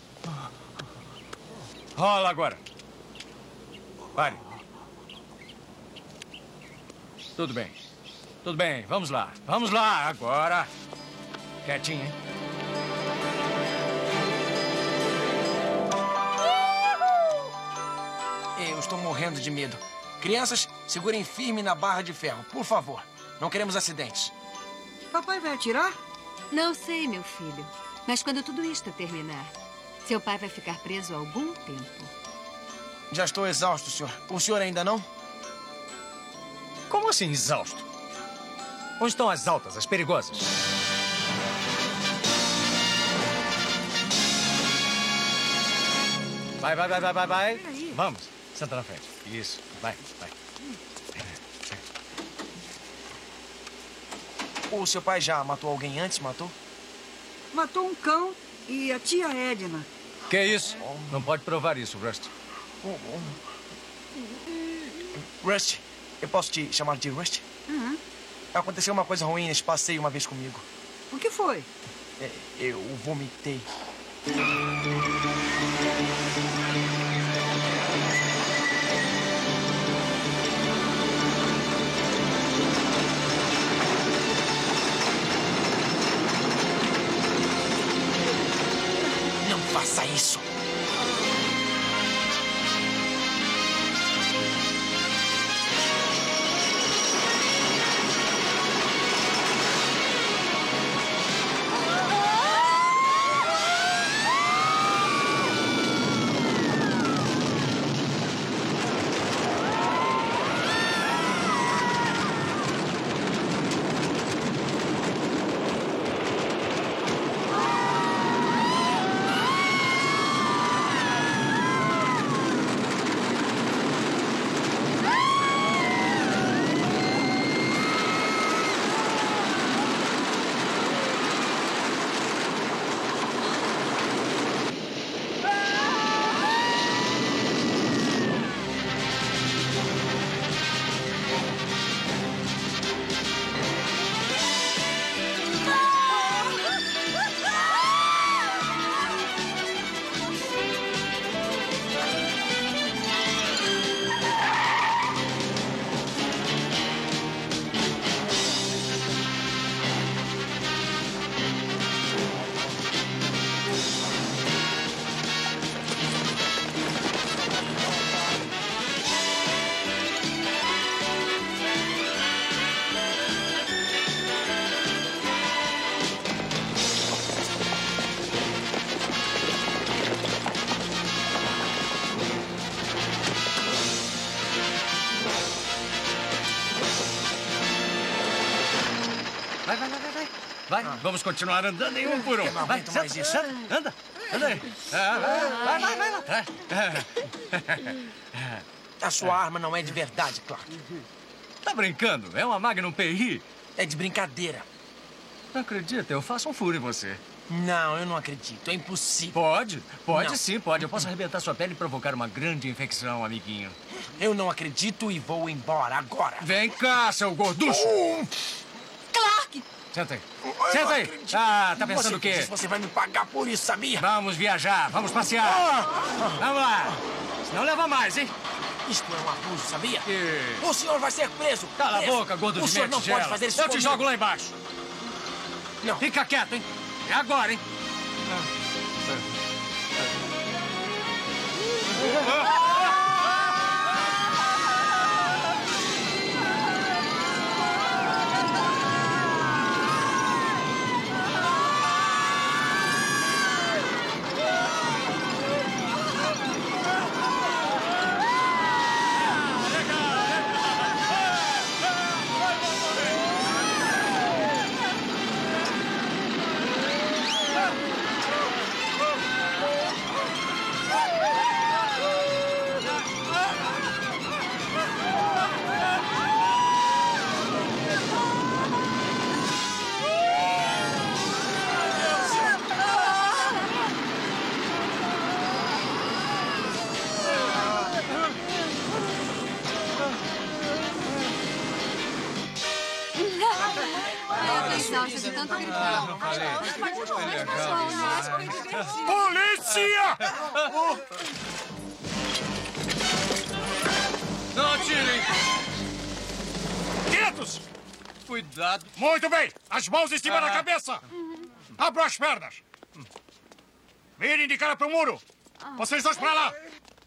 S3: Rola agora. Pare. Tudo bem. Tudo bem, vamos lá. Vamos lá, agora. Quietinho, hein?
S10: Eu estou morrendo de medo. Crianças, segurem firme na barra de ferro, por favor. Não queremos acidentes.
S4: Papai vai atirar?
S7: Não sei, meu filho. Mas quando tudo isto terminar, seu pai vai ficar preso há algum tempo.
S10: Já estou exausto, senhor. O senhor ainda não?
S3: Como assim, exausto? Onde estão as altas, as perigosas? Vai. Vamos, senta na frente. Isso, vai.
S10: O seu pai já matou alguém antes, matou?
S4: Matou um cão e a tia Edna.
S3: Que isso? Não pode provar isso, Rust.
S10: Rust, eu posso te chamar de Rust?
S4: Uhum.
S10: Aconteceu uma coisa ruim nesse passeio uma vez comigo.
S4: O que foi?
S10: Eu vomitei. Não faça isso.
S3: Vai, vamos continuar andando em um por um.
S10: Eu não aguento mais isso.
S3: Anda aí. Vai lá atrás.
S10: A sua arma não é de verdade, Clark.
S3: Tá brincando? É uma Magnum PI.
S10: É de brincadeira.
S3: Não acredita, eu faço um furo em você.
S10: Não, eu não acredito. É impossível.
S3: Pode
S10: Não.
S3: sim, pode. Eu posso arrebentar sua pele e provocar uma grande infecção, amiguinho.
S10: Eu não acredito e vou embora agora.
S3: Vem cá, seu gorducho.
S10: Clark!
S3: Senta aí. Ah, tá pensando o quê?
S10: Você vai me pagar por isso, sabia?
S3: Vamos viajar, vamos passear. Vamos lá. Senão leva mais, hein?
S10: Isto é um abuso, sabia? O senhor vai ser preso.
S3: Cala a boca, gordo de
S10: O senhor não
S3: tigela.
S10: pode fazer isso
S3: Eu te
S10: comigo.
S3: jogo lá embaixo.
S10: Não.
S3: Fica quieto, hein? É agora, hein?
S20: Exausta de tanto gritar.
S11: Polícia!
S3: Não atirem!
S11: Quietos!
S15: cuidado.
S17: Muito bem! As mãos em cima da cabeça! Abram as pernas! Virem de cara pro muro! Vocês dois pra lá!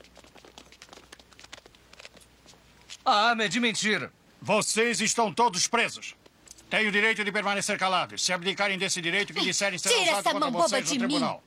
S3: É de mentira.
S17: Vocês estão todos presos. Têm o direito de permanecer calados. Se abdicarem desse direito, que disserem será
S20: Tira
S17: usado
S20: essa
S17: contra
S20: mão boba
S17: vocês
S20: de
S17: no
S20: mim.
S17: tribunal.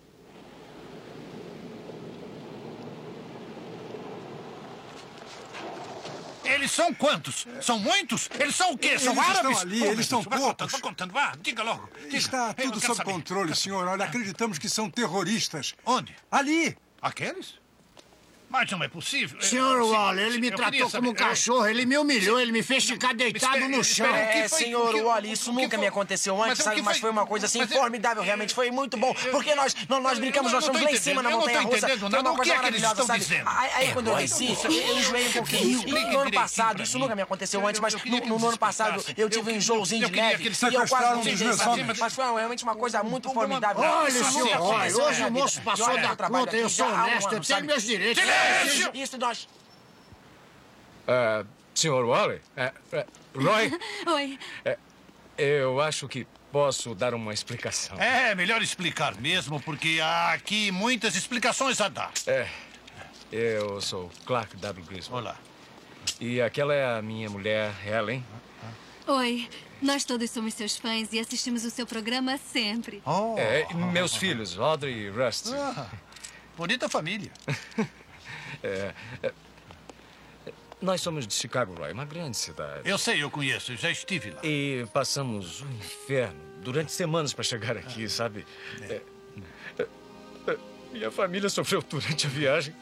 S19: Eles são quantos? São muitos? Eles são o quê? São
S9: Eles
S19: árabes?
S9: estão ali, eles são poucos.
S19: Vá contando, vá. Diga logo. Diga.
S9: Está
S19: Eu
S9: tudo
S19: quero
S9: sob
S19: saber.
S9: controle, senhor. Olha, acreditamos que são terroristas.
S19: Onde?
S9: Ali.
S19: Aqueles? Mas não é possível.
S9: Senhor
S19: Sim,
S9: Waller, ele me
S19: eu
S9: tratou
S19: queria
S9: como um
S19: saber.
S9: cachorro, ele me humilhou, ele me fez ficar deitado no chão.
S10: Senhor Wally, isso nunca me aconteceu antes, sabe? Mas foi uma coisa assim formidável, realmente. Foi muito bom. Porque nós brincamos, nós fomos lá em cima na montanha-russa. Foi uma coisa maravilhosa, sabe? Aí quando eu desci, eu enjoei um pouquinho. E no ano passado, isso nunca me aconteceu antes, mas no ano passado eu tive um enjoozinho de neve e eu quase não enjoei, sabe? Mas foi realmente uma coisa muito formidável.
S9: Olha,
S10: Isso
S9: senhor
S10: nunca
S9: Roy,
S10: aconteceu na
S9: hoje
S10: minha
S9: o moço
S10: vida.
S9: passou
S10: E olha,
S9: da
S10: eu trabalho
S9: conta, eu
S10: aqui
S9: sou
S10: já há um
S9: honesto,
S10: ano,
S9: eu tenho
S10: sabe?
S9: meus direitos.
S10: Silêncio! Isso nós...
S3: Senhor Waller? Roy?
S20: Oi.
S3: Eu acho que posso dar uma explicação.
S19: É melhor explicar mesmo, porque há aqui muitas explicações a dar.
S3: Eu sou Clark W. Griswold.
S19: Olá.
S3: E aquela é a minha mulher, Helen.
S20: Oi. Nós todos somos seus fãs e assistimos o seu programa sempre.
S3: Meus filhos, Audrey e Rusty.
S19: Bonita família.
S3: Nós somos de Chicago, Roy, uma grande cidade.
S19: Eu sei, eu conheço, eu já estive lá.
S3: E passamos um inferno durante semanas para chegar aqui, sabe? Minha família sofreu durante a viagem.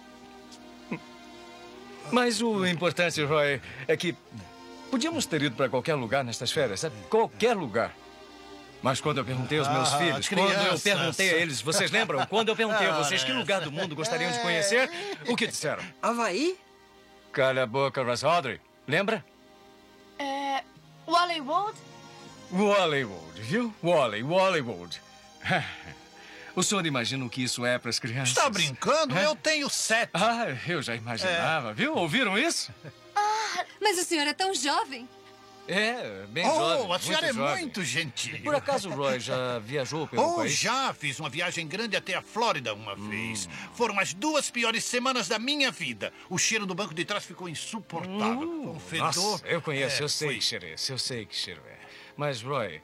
S3: Mas o importante, Roy, é que podíamos ter ido para qualquer lugar nestas férias, sabe? Qualquer lugar. Mas quando eu perguntei aos meus filhos, quando eu perguntei a eles, vocês lembram? Quando eu perguntei a vocês que lugar do mundo gostariam de conhecer, o que disseram?
S4: Havaí?
S3: Calha a boca, Russ. Audrey, lembra?
S8: Hollywood?
S3: Hollywood, viu? Hollywood. O senhor imagina o que isso é para as crianças?
S19: Está brincando? Eu tenho 7.
S3: Eu já imaginava, viu? Ouviram isso?
S20: Mas o senhor é tão jovem.
S3: Bem jovem.
S19: A senhora é
S3: jovem.
S19: muito gentil.
S3: Por acaso o Roy já viajou pelo país?
S19: Já. Fiz uma viagem grande até a Flórida uma vez. Foram as 2 piores semanas da minha vida. O cheiro do banco de trás ficou insuportável. Um fedor.
S3: Nossa, eu conheço, eu sei que cheiro é esse. Eu sei que cheiro é. Mas, Roy...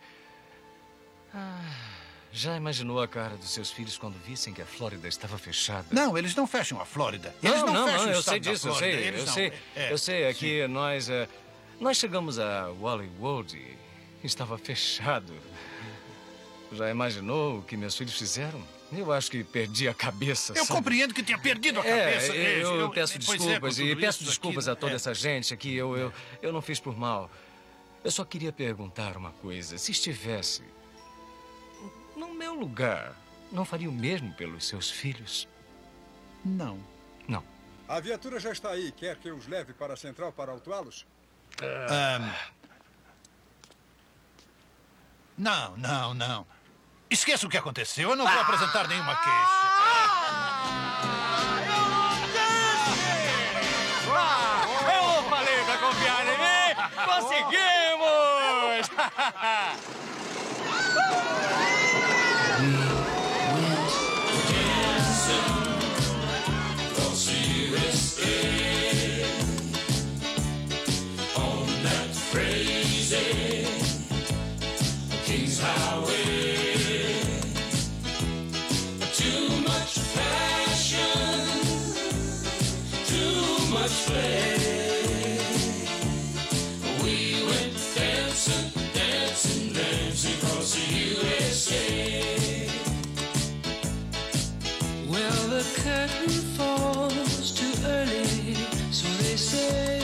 S3: já imaginou a cara dos seus filhos quando vissem que a Flórida estava fechada?
S19: Não, eles não fecham a Flórida. Eles não fecham o
S3: eu
S19: estado
S3: sei
S19: da
S3: disso, eu
S19: Flórida.
S3: sei.
S19: Eles
S3: Eu
S19: não.
S3: sei, eu sei. Aqui nós chegamos a Hollywood e estava fechado. Já imaginou o que meus filhos fizeram? Eu acho que perdi a cabeça.
S19: Eu compreendo que tenha perdido a cabeça.
S3: Eu peço desculpas
S19: com
S3: e
S19: tudo
S3: peço
S19: isso
S3: desculpas
S19: aqui,
S3: a toda essa gente aqui. Eu não fiz por mal. Eu só queria perguntar uma coisa. Se estivesse no meu lugar, não faria o mesmo pelos seus filhos?
S19: Não.
S3: Não.
S23: A viatura já está aí. Quer que eu os leve para a central para autuá-los?
S19: Não. Esqueça o que aconteceu. Eu não vou apresentar nenhuma queixa.
S3: Eu falei pra confiar em mim! Conseguimos!
S11: King's Highway. Too much passion, too much play. We went dancing, dancing, dancing across the USA. Well, the curtain falls too early, so they say.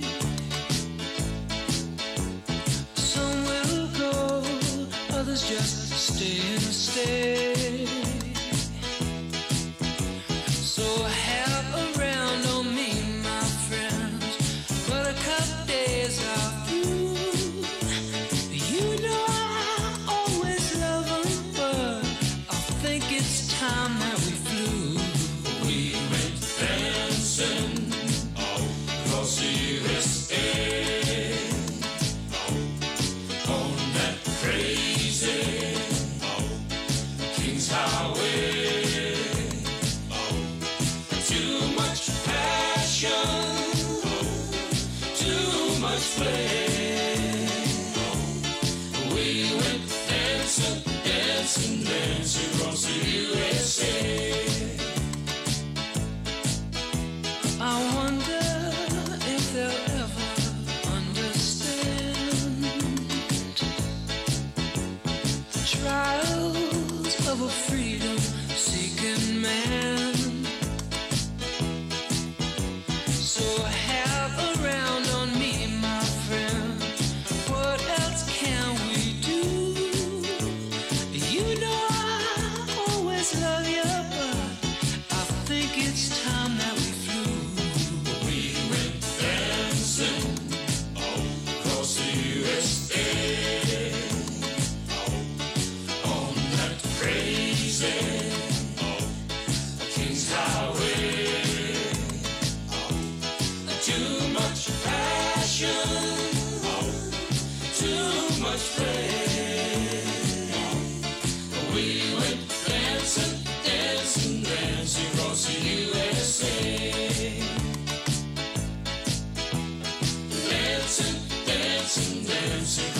S11: Some will go, others just stay and stay. So have a round on me, my friends. Buttercup days are through. You know I always love them, but I think it's time that we flew. We went dancing all across the USA. much play. We went dancing, dancing, dancing across the USA. I wonder if they'll ever understand the trials of a freedom-seeking man. So have around on me, my friend. What else can we do? You know I always love you, but I think it's time that we flew. We went dancing across the USA on that crazy King's Highway. Too much passion, too much pain. We went dancing, dancing, dancing across the USA. Dancing, dancing, dancing